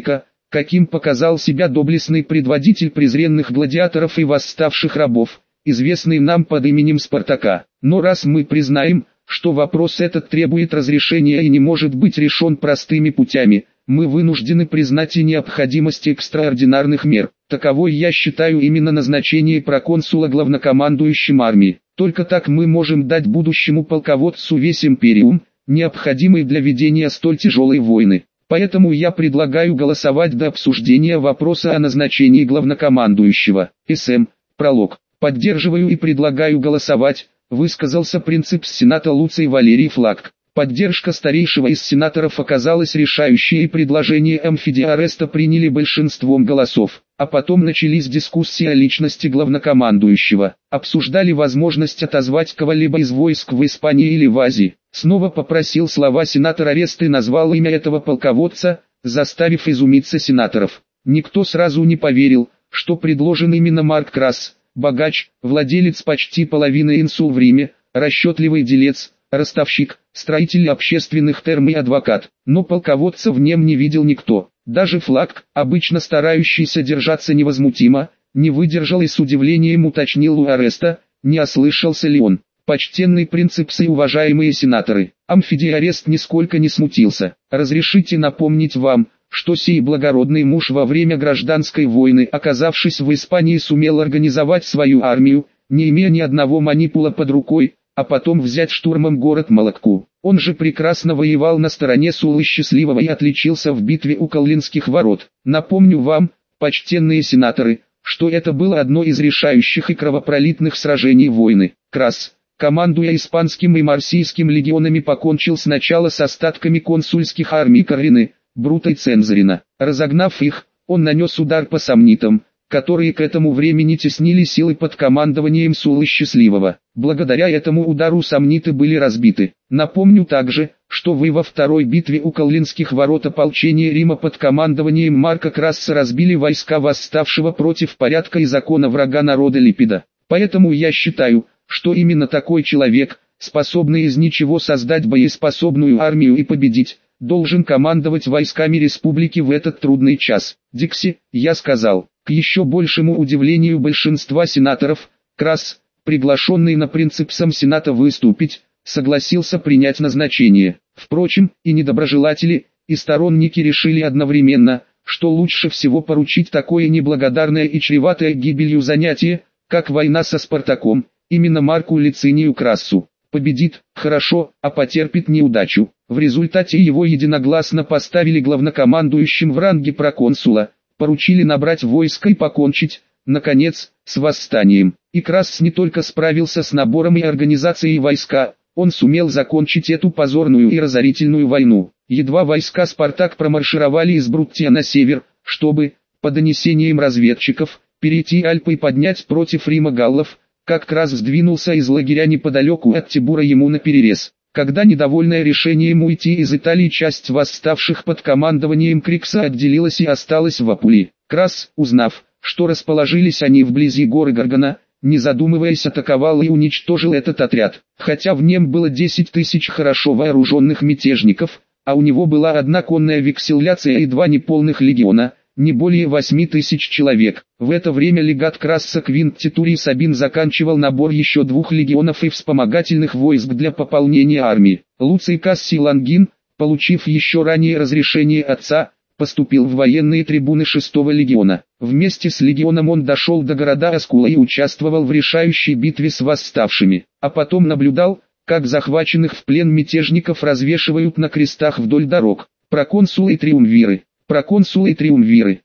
каким показал себя доблестный предводитель презренных гладиаторов и восставших рабов, известный нам под именем Спартака. Но раз мы признаем, что вопрос этот требует разрешения и не может быть решен простыми путями, мы вынуждены признать и необходимость экстраординарных мер. Таковой я считаю именно назначение проконсула главнокомандующим армии. Только так мы можем дать будущему полководцу весь империум, необходимый для ведения столь тяжелой войны. Поэтому я предлагаю голосовать до обсуждения вопроса о назначении главнокомандующего. СМ. Пролог. Поддерживаю и предлагаю голосовать, высказался принципс Сената Луций Валерий Флакк. Поддержка старейшего из сенаторов оказалась решающей и предложение Амфидиареста приняли большинством голосов. А потом начались дискуссии о личности главнокомандующего. Обсуждали возможность отозвать кого-либо из войск в Испании или в Азии. Снова попросил слова сенатор Арест и назвал имя этого полководца, заставив изумиться сенаторов. Никто сразу не поверил, что предложен именно Марк Красс, богач, владелец почти половины инсул в Риме, расчетливый делец, ростовщик, строитель общественных терм и адвокат. Но полководца в нем не видел никто. Даже Флакк, обычно старающийся держаться невозмутимо, не выдержал и с удивлением уточнил у Ареста, не ослышался ли он. Почтенный принципс и уважаемые сенаторы, Амфидиарест нисколько не смутился. Разрешите напомнить вам, что сей благородный муж во время гражданской войны, оказавшись в Испании, сумел организовать свою армию, не имея ни одного манипула под рукой, а потом взять штурмом город Молотку. Он же прекрасно воевал на стороне Суллы Счастливого и отличился в битве у Коллинских ворот. Напомню вам, почтенные сенаторы, что это было одно из решающих и кровопролитных сражений войны. Красс, командуя испанским и марсийским легионами, покончил сначала с остатками консульских армий Карины, Брута и Цензарина. Разогнав их, он нанес удар по сомнитам, которые к этому времени теснили силы под командованием Суллы Счастливого. Благодаря этому удару сомниты были разбиты. Напомню также, что во второй битве у Коллинских ворот ополчение Рима под командованием Марка Красса разбили войска восставшего против порядка и закона врага народа Липида. Поэтому я считаю, что именно такой человек, способный из ничего создать боеспособную армию и победить, должен командовать войсками республики в этот трудный час. Дикси, я сказал. К еще большему удивлению большинства сенаторов, Красс, приглашенный на принципсом Сената выступить, согласился принять назначение. Впрочем, и недоброжелатели, и сторонники решили одновременно, что лучше всего поручить такое неблагодарное и чреватое гибелью занятие, как война со Спартаком, именно Марку Лицинию Крассу. Победит, хорошо, а потерпит неудачу. В результате его единогласно поставили главнокомандующим в ранге проконсула, поручили набрать войско и покончить, наконец, с восстанием. И Красс не только справился с набором и организацией войска, он сумел закончить эту позорную и разорительную войну. Едва войска Спартак промаршировали из Бруттия на север, чтобы, по донесениям разведчиков, перейти Альпы и поднять против Рима галлов, как Красс сдвинулся из лагеря неподалеку от Тибура ему наперерез. Когда недовольная решением уйти из Италии часть восставших под командованием Крикса отделилась и осталась в Апулии, Красс, узнав, что расположились они вблизи горы Гаргана, не задумываясь атаковал и уничтожил этот отряд. Хотя в нем было 10 тысяч хорошо вооруженных мятежников, а у него была одна конная векселляция и 2 неполных легиона, не более 8 тысяч человек. В это время легат Красса Квинт Титурий Сабин заканчивал набор еще 2 легионов и вспомогательных войск для пополнения армии. Луций Кассий Лангин, получив еще ранее разрешение отца, поступил в военные трибуны 6-го легиона. Вместе с легионом он дошел до города Аскула и участвовал в решающей битве с восставшими, а потом наблюдал, как захваченных в плен мятежников развешивают на крестах вдоль дорог. Проконсулы и триумвиры. Проконсулы и триумвиры,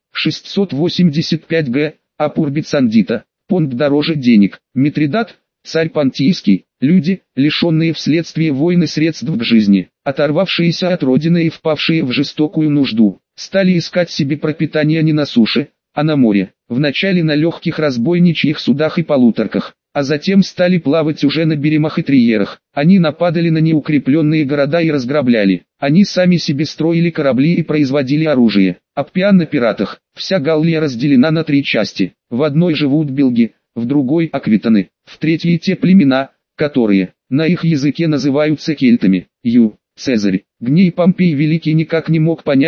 685 г, Апурбицандита, понт дороже денег. Митридат, царь Понтийский, люди, лишенные вследствие войны средств к жизни, оторвавшиеся от родины и впавшие в жестокую нужду, стали искать себе пропитание не на суше, а на море, вначале на легких разбойничьих судах и полуторках, а затем стали плавать уже на беремах и триерах. Они нападали на неукрепленные города и разграбляли. Они сами себе строили корабли и производили оружие. Аппиан на пиратах. Вся Галлия разделена на 3 части. В одной живут белги, в другой аквитаны, в третьей те племена, которые, на их языке называются кельтами. Цезарь, Гний Помпей Великий никак не мог понять,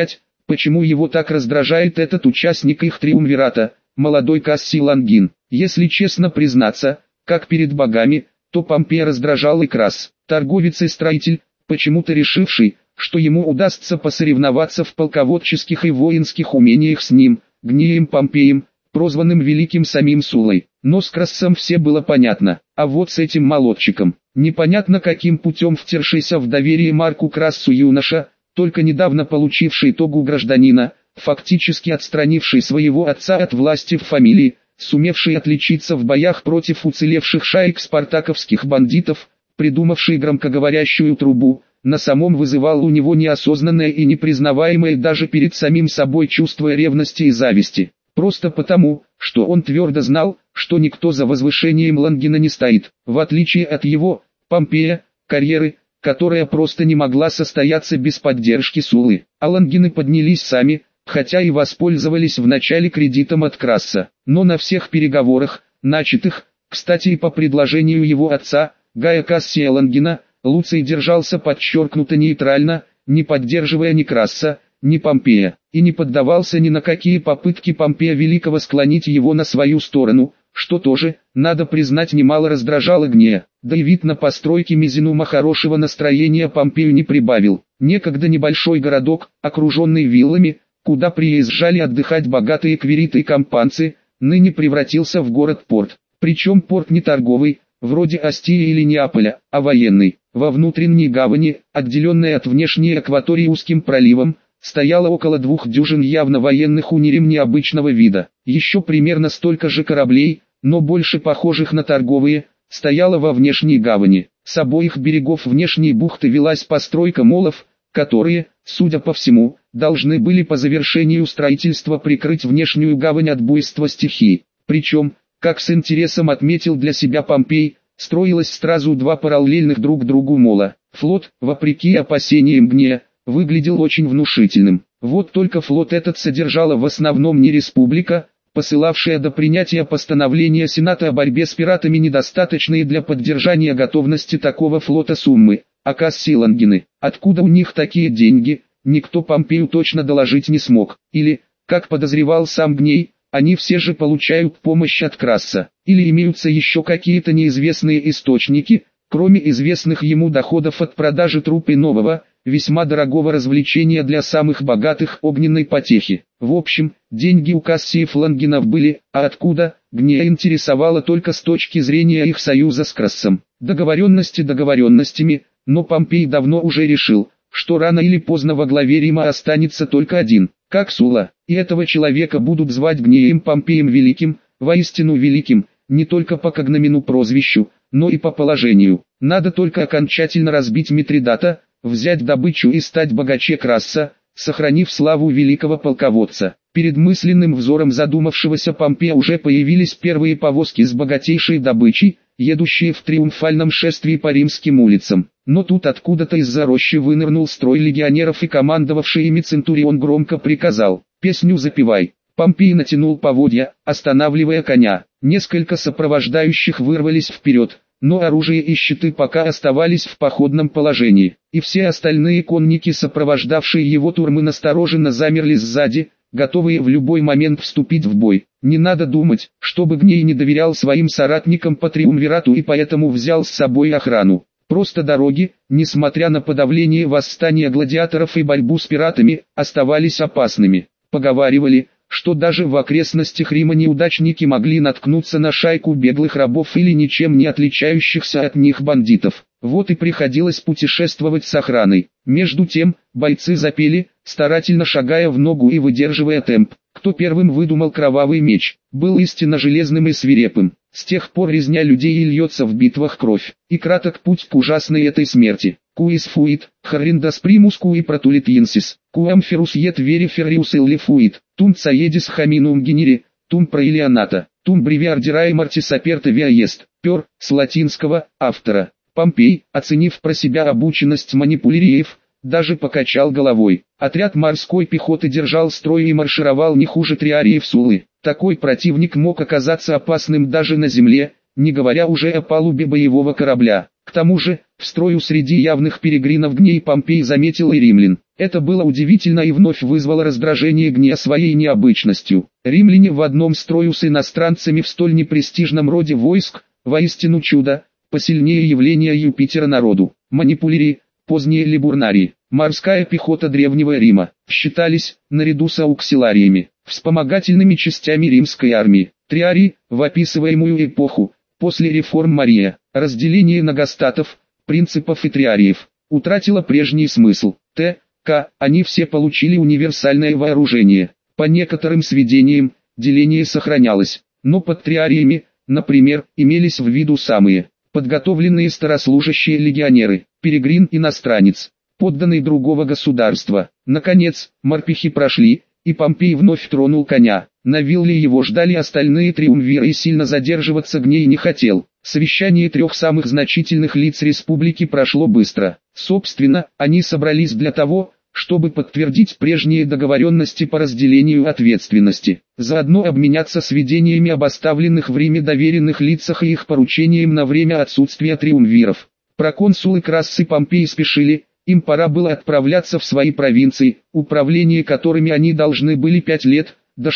Почему его так раздражает этот участник их триумвирата, молодой Кассий Лонгин? Если честно признаться, как перед богами, то Помпея раздражал и Красс, торговец и строитель, почему-то решивший, что ему удастся посоревноваться в полководческих и воинских умениях с ним, Гнием Помпеем, прозванным Великим самим Сулой. Но с Крассом все было понятно, а вот с этим молодчиком, непонятно каким путем втершийся в доверие Марку Крассу юноша, только недавно получивший тогу гражданина, фактически отстранивший своего отца от власти в фамилии, сумевший отличиться в боях против уцелевших шаек спартаковских бандитов, придумавший громкоговорящую трубу, на самом вызывал у него неосознанное и непризнаваемое даже перед самим собой чувство ревности и зависти. Просто потому, что он твердо знал, что никто за возвышением Лонгина не стоит, в отличие от его, Помпея, карьеры, которая просто не могла состояться без поддержки Сулы. А Лонгины поднялись сами, хотя и воспользовались вначале кредитом от Красса. Но на всех переговорах, начатых, кстати и по предложению его отца, Гая Кассия Лонгина, Луций держался подчеркнуто нейтрально, не поддерживая ни Красса, ни Помпея, и не поддавался ни на какие попытки Помпея Великого склонить его на свою сторону, что тоже, надо признать, немало раздражало Гнея. Да и вид на постройки Мизинума хорошего настроения Помпею не прибавил. Некогда небольшой городок, окруженный виллами, куда приезжали отдыхать богатые квириты и кампанцы, ныне превратился в город-порт. Причем порт не торговый, вроде Остии или Неаполя, а военный. Во внутренней гавани, отделенной от внешней акватории узким проливом, стояло около 2 дюжин явно военных унирим необычного вида. Еще примерно столько же кораблей, но больше похожих на торговые, стояло во внешней гавани. С обоих берегов внешней бухты велась постройка молов, которые, судя по всему, должны были по завершению строительства прикрыть внешнюю гавань от буйства стихий. Причем, как с интересом отметил для себя Помпей, строилось сразу 2 параллельных друг другу мола. Флот, вопреки опасениям Гнея, выглядел очень внушительным. Вот только флот этот содержала в основном не республика, посылавшая до принятия постановления Сената о борьбе с пиратами недостаточные для поддержания готовности такого флота суммы, а Кассий Лонгины. Откуда у них такие деньги, никто Помпею точно доложить не смог. Или, как подозревал сам Гней, они все же получают помощь от Красса. Или имеются еще какие-то неизвестные источники, кроме известных ему доходов от продажи труп и нового, весьма дорогого развлечения для самых богатых огненной потехи. В общем, деньги у Кассиев Лонгинов были, а откуда, Гнея интересовало только с точки зрения их союза с Крассом. Договоренности договоренностями, но Помпей давно уже решил, что рано или поздно во главе Рима останется только один, как Сула, и этого человека будут звать Гнеем Помпеем Великим, воистину великим, не только по когномену прозвищу, но и по положению. Надо только окончательно разбить Митридата, взять добычу и стать богаче Красса, сохранив славу великого полководца. Перед мысленным взором задумавшегося Помпея уже появились первые повозки с богатейшей добычей, едущие в триумфальном шествии по римским улицам. Но тут откуда-то из-за рощи вынырнул строй легионеров, и командовавший ими Центурион громко приказал: «Песню запевай». Помпей натянул поводья, останавливая коня. Несколько сопровождающих вырвались вперед, но оружие и щиты пока оставались в походном положении, и все остальные конники, сопровождавшие его турмы, настороженно замерли сзади, готовые в любой момент вступить в бой. Не надо думать, чтобы Гней не доверял своим соратникам по триумвирату и поэтому взял с собой охрану. Просто дороги, несмотря на подавление восстания гладиаторов и борьбу с пиратами, оставались опасными. Поговаривали, что даже в окрестностях Рима неудачники могли наткнуться на шайку беглых рабов или ничем не отличающихся от них бандитов. Вот и приходилось путешествовать с охраной. Между тем, бойцы запели, старательно шагая в ногу и выдерживая темп. Кто первым выдумал кровавый меч, был истинно железным и свирепым. С тех пор резня людей и льется в битвах кровь, и краток путь к ужасной этой смерти. Quis fuit, horrendus primus cui protulitinsis, quam ferus et veri ferrius ille fuit, tum caedis hominum genere, tum proilionata, tum breviardirae martis aperta via est. Пер, с латинского, автора. Помпей, оценив про себя обученность манипулириев, даже покачал головой. Отряд морской пехоты держал строй и маршировал не хуже триариев Сулы. Такой противник мог оказаться опасным даже на земле, не говоря уже о палубе боевого корабля. К тому же, в строю среди явных перегринов Гней Помпей заметил и римлян. Это было удивительно и вновь вызвало раздражение Гнея своей необычностью. Римляне в одном строю с иностранцами в столь непрестижном роде войск, воистину чудо, посильнее явления Юпитера народу. Манипулярии, поздние либурнарии, морская пехота Древнего Рима, считались, наряду с ауксилариями, вспомогательными частями римской армии. Триарии, в описываемую эпоху, после реформ Мария, разделение многостатов, принципов и триариев, утратило прежний смысл. Они все получили универсальное вооружение. По некоторым сведениям, деление сохранялось, но под триариями, например, имелись в виду самые подготовленные старослужащие легионеры, перегрин иностранец, подданный другого государства. Наконец, морпехи прошли, и Помпей вновь тронул коня. На вилле его ждали остальные триумвиры и сильно задерживаться Гней не хотел. Совещание трех самых значительных лиц республики прошло быстро. Собственно, они собрались для того, чтобы подтвердить прежние договоренности по разделению ответственности, заодно обменяться сведениями об оставленных в Риме доверенных лицах и их поручениям на время отсутствия триумвиров. Проконсулы Красс и Помпей спешили, им пора было отправляться в свои провинции, управление которыми они должны были 5 лет, до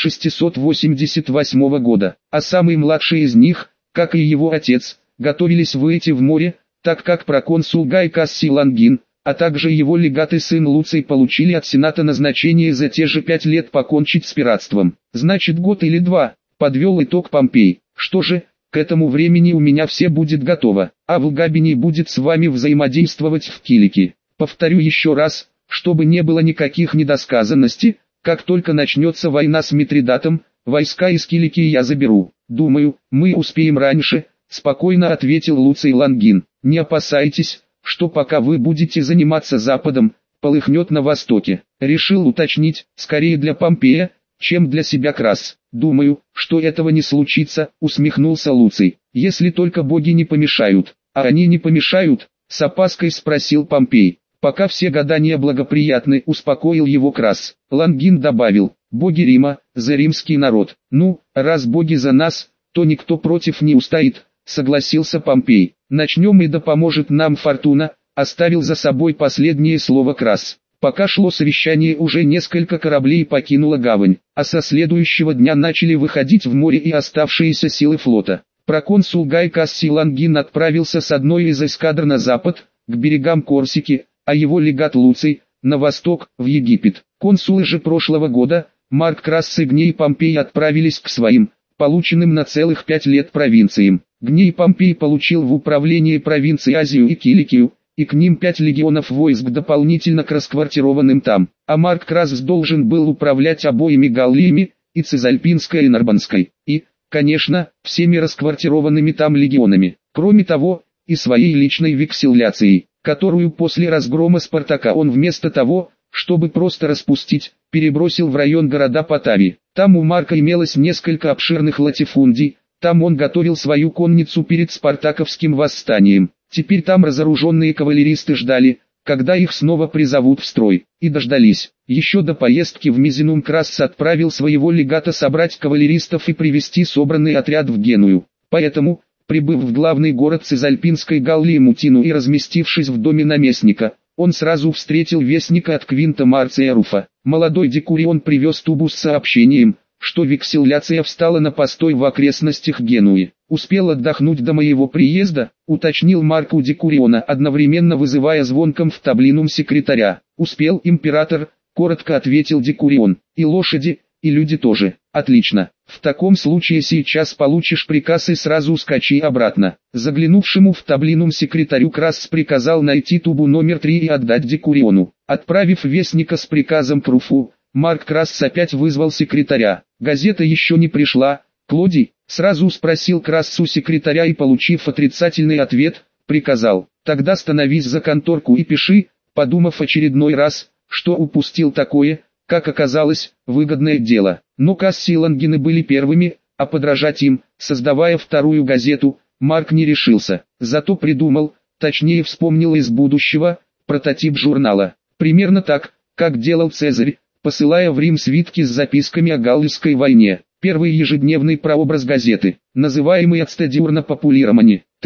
688 года, а самый младший из них, как и его отец, готовились выйти в море, так как проконсул Гай Кассий Лонгин, а также его легат и сын Луций получили от Сената назначение за те же 5 лет покончить с пиратством. Значит, год или два, подвел итог Помпей. Что же, к этому времени у меня все будет готово, а Габиний будет с вами взаимодействовать в Килике. Повторю еще раз, чтобы не было никаких недосказанностей, как только начнется война с Митридатом, войска из Киликии я заберу. Думаю, мы успеем раньше, спокойно ответил Луций Лонгин. Не опасайтесь, что пока вы будете заниматься Западом, полыхнет на Востоке. Решил уточнить, скорее для Помпея, чем для себя Красс. Думаю, что этого не случится, усмехнулся Луций. Если только боги не помешают. А они не помешают? С опаской спросил Помпей. Пока все гадания благоприятны, успокоил его Красс. Лонгин добавил, боги Рима, за римский народ. Ну, раз боги за нас, то никто против не устоит, согласился Помпей. Начнем и да поможет нам фортуна, оставил за собой последнее слово Красс. Пока шло совещание, уже несколько кораблей покинуло гавань, а со следующего дня начали выходить в море и оставшиеся силы флота. Проконсул Гай Кассий Лонгин отправился с одной из эскадр на запад, к берегам Корсики, а его легат Луций, на восток, в Египет. Консулы же прошлого года, Марк Красс и Гней Помпей отправились к своим, полученным на целых 5 лет провинциям. Гней Помпей получил в управление провинций Азию и Киликию, и к ним 5 легионов войск дополнительно к расквартированным там, а Марк Красс должен был управлять обоими Галлиями, и Цезальпинской и Нарбонской, и, конечно, всеми расквартированными там легионами. Кроме того, и своей личной векселляцией, которую после разгрома Спартака он вместо того, чтобы просто распустить, перебросил в район города Потави. Там у Марка имелось несколько обширных латифундий, там он готовил свою конницу перед спартаковским восстанием. Теперь там разоруженные кавалеристы ждали, когда их снова призовут в строй, и дождались. Еще до поездки в Мизинум Красс отправил своего легата собрать кавалеристов и привести собранный отряд в Геную. Поэтому, прибыв в главный город Цезальпинской Галлии Мутину и разместившись в доме наместника, он сразу встретил вестника от Квинта Марция Руфа. Молодой Декурион привез Тубу с сообщением, что векселляция встала на постой в окрестностях Генуи. «Успел отдохнуть до моего приезда», уточнил Марк у Декуриона, одновременно вызывая звонком в таблинум секретаря. «Успел, император», коротко ответил Декурион. «И лошади, и люди тоже». «Отлично. В таком случае сейчас получишь приказ и сразу скачи обратно». Заглянувшему в таблинум секретарю Красс приказал найти Тубу номер 3 и отдать Декуриону. Отправив вестника с приказом к Руфу, Марк Красс опять вызвал секретаря. «Газета еще не пришла, Клодий?» Сразу спросил Красс у секретаря и, получив отрицательный ответ, приказал: «Тогда становись за конторку и пиши», подумав очередной раз, что упустил такое, как оказалось, выгодное дело. Но Кассий и Лонгины были первыми, а подражать им, создавая вторую газету, Марк не решился. Зато придумал, точнее вспомнил из будущего, прототип журнала. Примерно так, как делал Цезарь, посылая в Рим свитки с записками о Галлийской войне. Первый ежедневный прообраз газеты, называемый ацтедиурно популирование, т.е.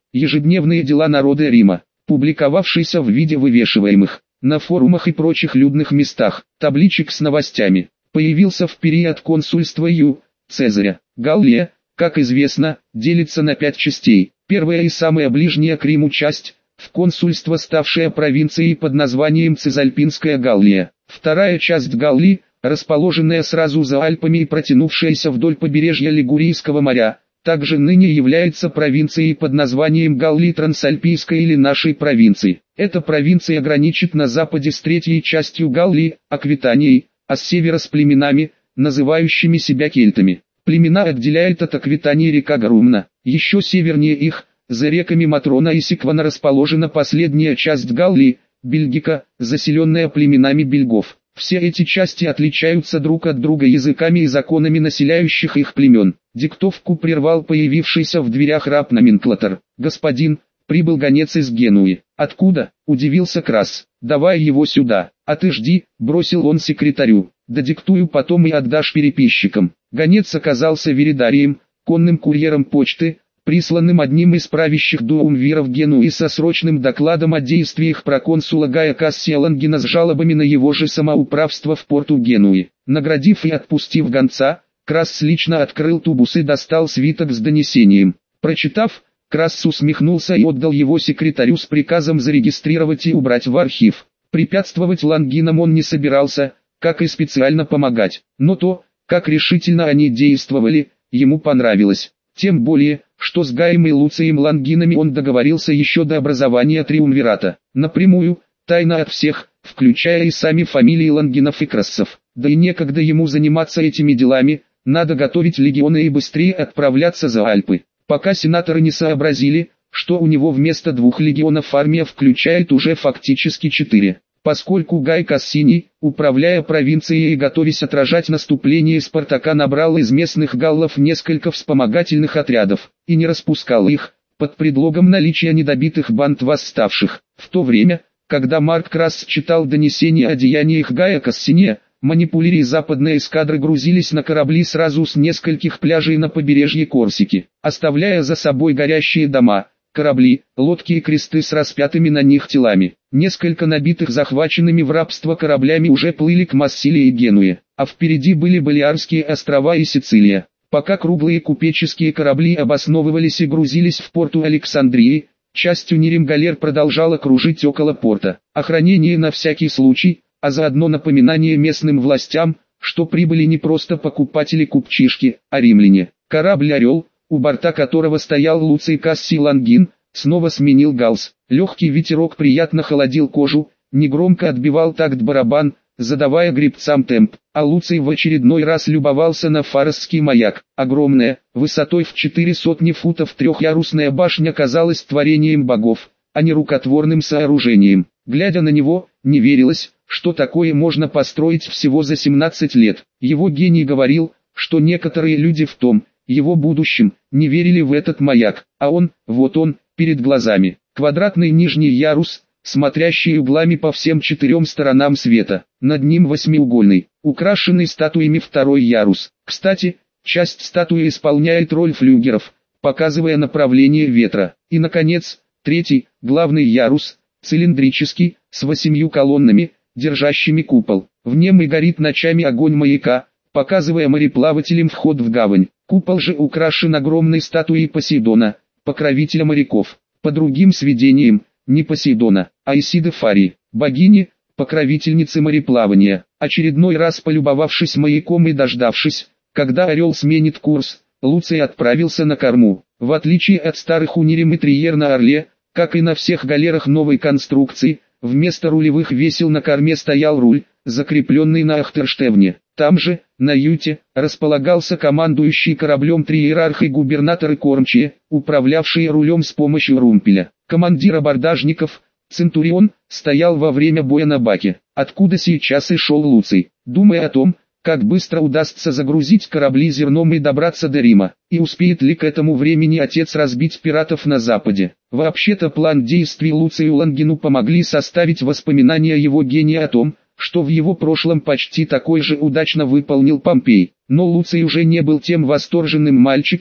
ежедневные дела народа Рима, публиковавшийся в виде вывешиваемых на форумах и прочих людных местах табличек с новостями, появился в период консульства Цезаря. Галлия, как известно, делится на 5 частей. Первая и самая ближняя к Риму часть – в консульство, ставшая провинцией под названием Цезальпинская Галлия. Вторая часть Галлии, расположенная сразу за Альпами и протянувшаяся вдоль побережья Лигурийского моря, также ныне является провинцией под названием Галлии Трансальпийской или нашей провинции. Эта провинция граничит на западе с третьей частью Галлии, Аквитанией, а с севера с племенами, называющими себя кельтами. Племена отделяет от Аквитании река Гарумна. Еще севернее их, за реками Матрона и Сиквана, расположена последняя часть Галлии, Бельгика, заселенная племенами бельгов. Все эти части отличаются друг от друга языками и законами населяющих их племен. Диктовку прервал появившийся в дверях раб-номенклатор. «Господин, прибыл гонец из Генуи». «Откуда?» – удивился Крас. «Давай его сюда». «А ты жди», – бросил он секретарю. «Додиктую потом и отдашь переписчикам». Гонец оказался веридарием, конным курьером почты, присланным одним из правящих дуумвиров Генуи со срочным докладом о действиях проконсула Гая Кассия Лангина с жалобами на его же самоуправство в порту Генуи. Наградив и отпустив гонца, Красс лично открыл тубус и достал свиток с донесением. Прочитав, Красс усмехнулся и отдал его секретарю с приказом зарегистрировать и убрать в архив. Препятствовать Лангинам он не собирался, как и специально помогать, но то, как решительно они действовали, ему понравилось. Тем более, что с Гаем и Луцием Лангинами он договорился еще до образования триумвирата, напрямую, тайно от всех, включая и сами фамилии Лангинов и Крассов. Да и некогда ему заниматься этими делами, надо готовить легионы и быстрее отправляться за Альпы. Пока сенаторы не сообразили, что у него вместо 2 легионов армия включает уже фактически 4. Поскольку Гай Кассиний, управляя провинцией и готовясь отражать наступление Спартака, набрал из местных галлов несколько вспомогательных отрядов, и не распускал их, под предлогом наличия недобитых банд восставших. В то время, когда Марк Красс читал донесения о деяниях Гая Кассиния, манипулярии западной эскадры грузились на корабли сразу с нескольких пляжей на побережье Корсики, оставляя за собой горящие дома, корабли, лодки и кресты с распятыми на них телами. Несколько набитых захваченными в рабство кораблями уже плыли к Массиле и Генуе, а впереди были Балиарские острова и Сицилия. Пока круглые купеческие корабли обосновывались и грузились в порту Александрии, часть унирим-галер продолжала кружить около порта. Охранение на всякий случай, а заодно напоминание местным властям, что прибыли не просто покупатели-купчишки, а римляне. Корабль «Орел», у борта которого стоял Луций Кассий Лангин, снова сменил галс. Легкий ветерок приятно холодил кожу, негромко отбивал такт барабан, задавая гребцам темп, а Луций в очередной раз любовался на фаросский маяк. Огромная, высотой в 400 футов трехярусная башня казалась творением богов, а не рукотворным сооружением. Глядя на него, не верилось, что такое можно построить всего за 17 лет. Его гений говорил, что некоторые люди в том, его будущем, не верили в этот маяк, а он, вот он, перед глазами. Квадратный нижний ярус, смотрящий углами по всем 4 сторонам света. Над ним восьмиугольный, украшенный статуями второй ярус. Кстати, часть статуи исполняет роль флюгеров, показывая направление ветра. И наконец, третий, главный ярус, цилиндрический, с 8 колоннами, держащими купол. В нем и горит ночами огонь маяка, показывая мореплавателям вход в гавань. Купол же украшен огромной статуей Посейдона, покровителя моряков. По другим сведениям, не Посейдона, а Исиды Фарии, богини, покровительницы мореплавания. Очередной раз полюбовавшись маяком и дождавшись, когда «Орел» сменит курс, Луций отправился на корму. В отличие от старых унирим и триер на «Орле», как и на всех галерах новой конструкции, вместо рулевых весел на корме стоял руль, закрепленный на ахтерштевне. Там же, на юте, располагался командующий кораблем триерарх и губернатор и кормчие, управлявшие рулем с помощью румпеля. Командир абордажников, Центурион, стоял во время боя на баке, откуда сейчас и шел Луций, думая о том, как быстро удастся загрузить корабли зерном и добраться до Рима, и успеет ли к этому времени отец разбить пиратов на западе. Вообще-то план действий Луцию Лангину помогли составить воспоминания его гения о том, что в его прошлом почти такой же удачно выполнил Помпей. Но Луций уже не был тем восторженным мальчиком,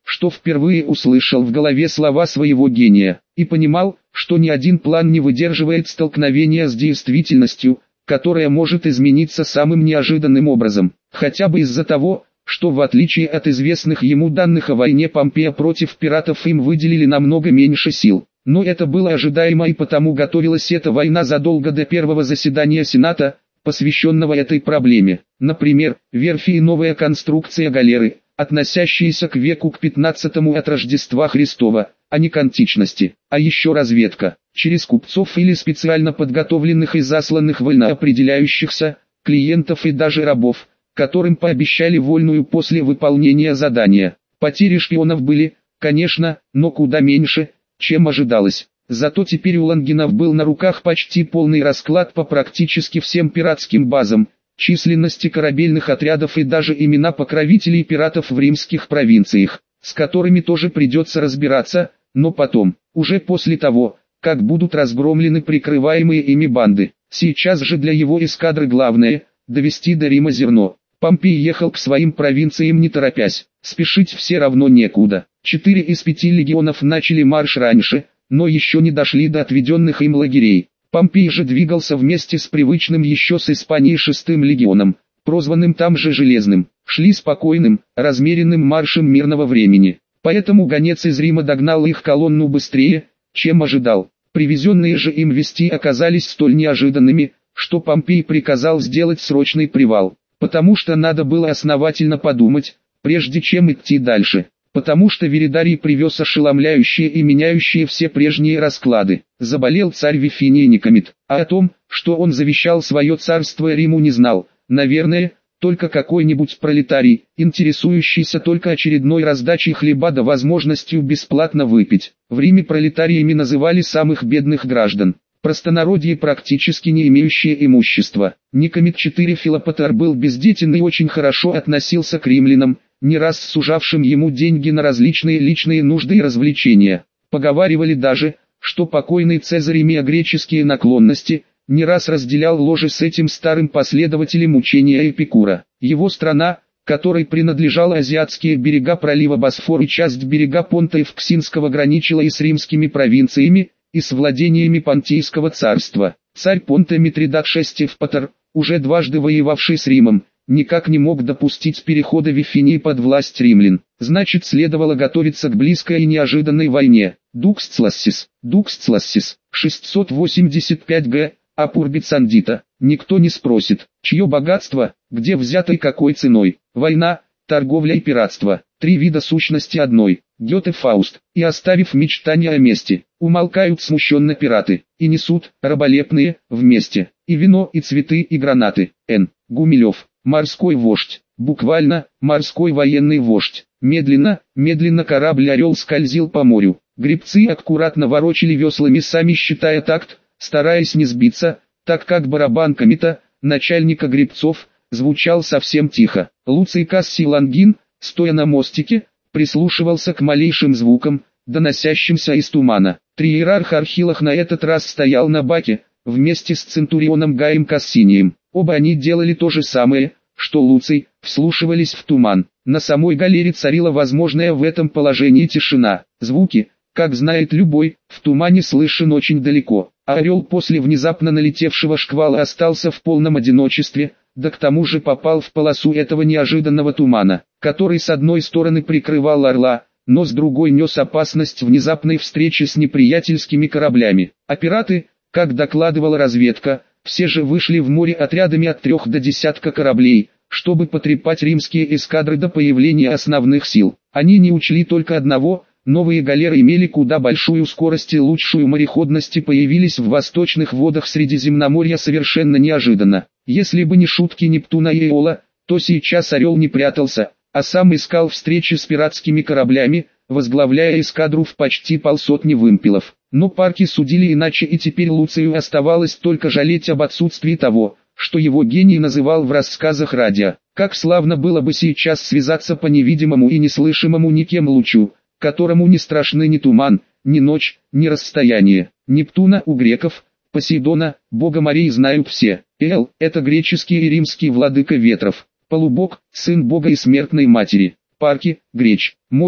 что впервые услышал в голове слова своего гения, и понимал, что ни один план не выдерживает столкновения с действительностью, которая может измениться самым неожиданным образом, хотя бы из-за того, что в отличие от известных ему данных о войне Помпея против пиратов им выделили намного меньше сил. Но это было ожидаемо, и потому готовилась эта война задолго до первого заседания Сената, посвященного этой проблеме. Например, верфи и новая конструкция галеры, относящиеся к веку к 15-му от Рождества Христова, а не к античности. А еще разведка, через купцов или специально подготовленных и засланных вольноопределяющихся, клиентов и даже рабов, которым пообещали вольную после выполнения задания. Потери шпионов были, конечно, но куда меньше, чем ожидалось. Зато теперь у Лонгинов был на руках почти полный расклад по практически всем пиратским базам, численности корабельных отрядов и даже имена покровителей пиратов в римских провинциях, с которыми тоже придется разбираться, но потом, уже после того, как будут разгромлены прикрываемые ими банды. Сейчас же для его эскадры главное – довести до Рима зерно. Помпей ехал к своим провинциям не торопясь, спешить все равно некуда. 4 из 5 легионов начали марш раньше, но еще не дошли до отведенных им лагерей. Помпей же двигался вместе с привычным еще с Испанией 6-м легионом, прозванным там же Железным, шли спокойным, размеренным маршем мирного времени. Поэтому гонец из Рима догнал их колонну быстрее, чем ожидал. Привезенные же им вести оказались столь неожиданными, что Помпей приказал сделать срочный привал. Потому что надо было основательно подумать, прежде чем идти дальше. Потому что Веридарий привез ошеломляющие и меняющие все прежние расклады. Заболел царь Вифиний Никомед, а о том, что он завещал свое царство Риму, не знал, наверное, только какой-нибудь пролетарий, интересующийся только очередной раздачей хлеба да возможностью бесплатно выпить. В Риме пролетариями называли самых бедных граждан. Простонародье, практически не имеющее имущества. Никомед IV Филопатер был бездетен и очень хорошо относился к римлянам, не раз сужавшим ему деньги на различные личные нужды и развлечения. Поговаривали даже, что покойный Цезарь, имея греческие наклонности, не раз разделял ложе с этим старым последователем учения Эпикура. Его страна, которой принадлежали азиатские берега пролива Босфор и часть берега Понта Евксинского, граничила и с римскими провинциями, и с владениями Понтийского царства. Царь Понта Митридат VI Евпатор, уже дважды воевавший с Римом, никак не мог допустить перехода Вифинии под власть римлян. Значит, следовало готовиться к близкой и неожиданной войне. Дукс Цлассис, 685 г. Апурбит Сандита. Никто не спросит, чье богатство, где взято и какой ценой. Война, торговля и пиратство. 3 вида сущности одной. Гёте Фауст. И оставив мечтания о мести, умолкают смущенно пираты, и несут, раболепные, вместе, и вино, и цветы, и гранаты. Н. Гумилев. Морской вождь. Буквально, морской военный вождь. Медленно, медленно корабль «Орел» скользил по морю. Гребцы аккуратно ворочали веслами, сами считая такт, стараясь не сбиться, так как барабан комета, начальника гребцов, звучал совсем тихо. Луций Кассий Лонгин, стоя на мостике, прислушивался к малейшим звукам, доносящимся из тумана. Триерарх Архилах на этот раз стоял на баке, вместе с Центурионом Гаем Кассинием. Оба они делали то же самое, что Луций, вслушивались в туман. На самой галере царила возможная в этом положении тишина. Звуки, как знает любой, в тумане слышен очень далеко. А Орел после внезапно налетевшего шквала остался в полном одиночестве, да к тому же попал в полосу этого неожиданного тумана, который с одной стороны прикрывал Орла, но с другой нес опасность внезапной встречи с неприятельскими кораблями. А пираты, как докладывала разведка, все же вышли в море отрядами от 3 до десятка кораблей, чтобы потрепать римские эскадры до появления основных сил. Они не учли только одного: новые галеры имели куда большую скорость и лучшую мореходность и появились в восточных водах Средиземноморья совершенно неожиданно. Если бы не шутки Нептуна и Эола, то сейчас Орел не прятался, а сам искал встречи с пиратскими кораблями, возглавляя эскадру в почти 500 вымпелов. Но парки судили иначе, и теперь Луцию оставалось только жалеть об отсутствии того, что его гений называл в рассказах радио. Как славно было бы сейчас связаться по невидимому и неслышимому никем лучу, которому не страшны ни туман, ни ночь, ни расстояние. Нептуна у греков, Посейдона, бога морей, знают все. Эл – это греческий и римский владыка ветров. Полубог – сын бога и смертной матери. Парки, Греч, Мойры,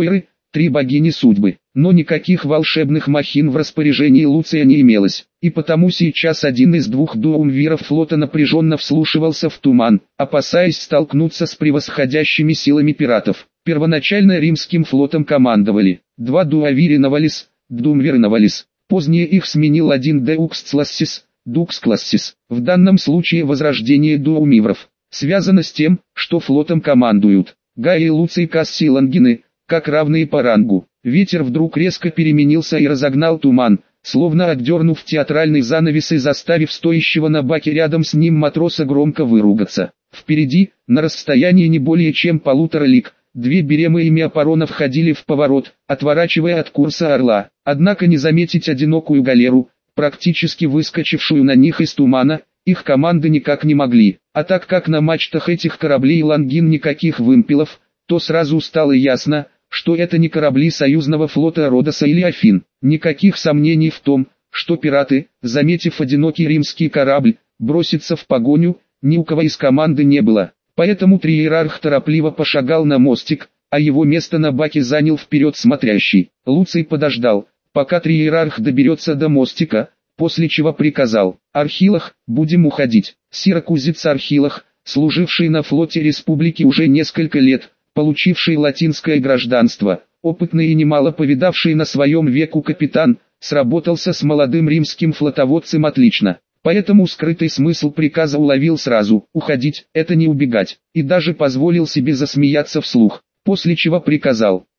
3 богини судьбы. Но никаких волшебных махин в распоряжении Луция не имелось, и потому сейчас один из 2 дуумвиров флота напряженно вслушивался в туман, опасаясь столкнуться с превосходящими силами пиратов. Первоначально римским флотом командовали 2 дуавири Навалис, Думвир Навалис. Позднее их сменил один Деуксцлассис, Дуксклассис. В данном случае возрождение дуумвиров связано с тем, что флотом командуют Гай и Луций Кассий Лонгины, как равные по рангу. Ветер вдруг резко переменился и разогнал туман, словно отдернув театральный занавес и заставив стоящего на баке рядом с ним матроса громко выругаться. Впереди, на расстоянии не более чем 1,5 лиг, 2 беремы и миапарона входили в поворот, отворачивая от курса Орла. Однако не заметить одинокую галеру, практически выскочившую на них из тумана, их команды никак не могли. А так как на мачтах этих кораблей Лонгин никаких вымпелов, то сразу стало ясно, что это не корабли союзного флота Родоса или Афин. Никаких сомнений в том, что пираты, заметив одинокий римский корабль, бросятся в погоню, ни у кого из команды не было. Поэтому триерарх торопливо пошагал на мостик, а его место на баке занял вперед смотрящий. Луций подождал, пока триерарх доберется до мостика, после чего приказал: «Архилах, будем уходить». Сиракузец Архилах, служивший на флоте республики уже несколько лет, получивший латинское гражданство, опытный и немало повидавший на своем веку капитан, сработался с молодым римским флотоводцем отлично. Поэтому скрытый смысл приказа уловил сразу: уходить – это не убегать, и даже позволил себе засмеяться вслух, после чего приказал: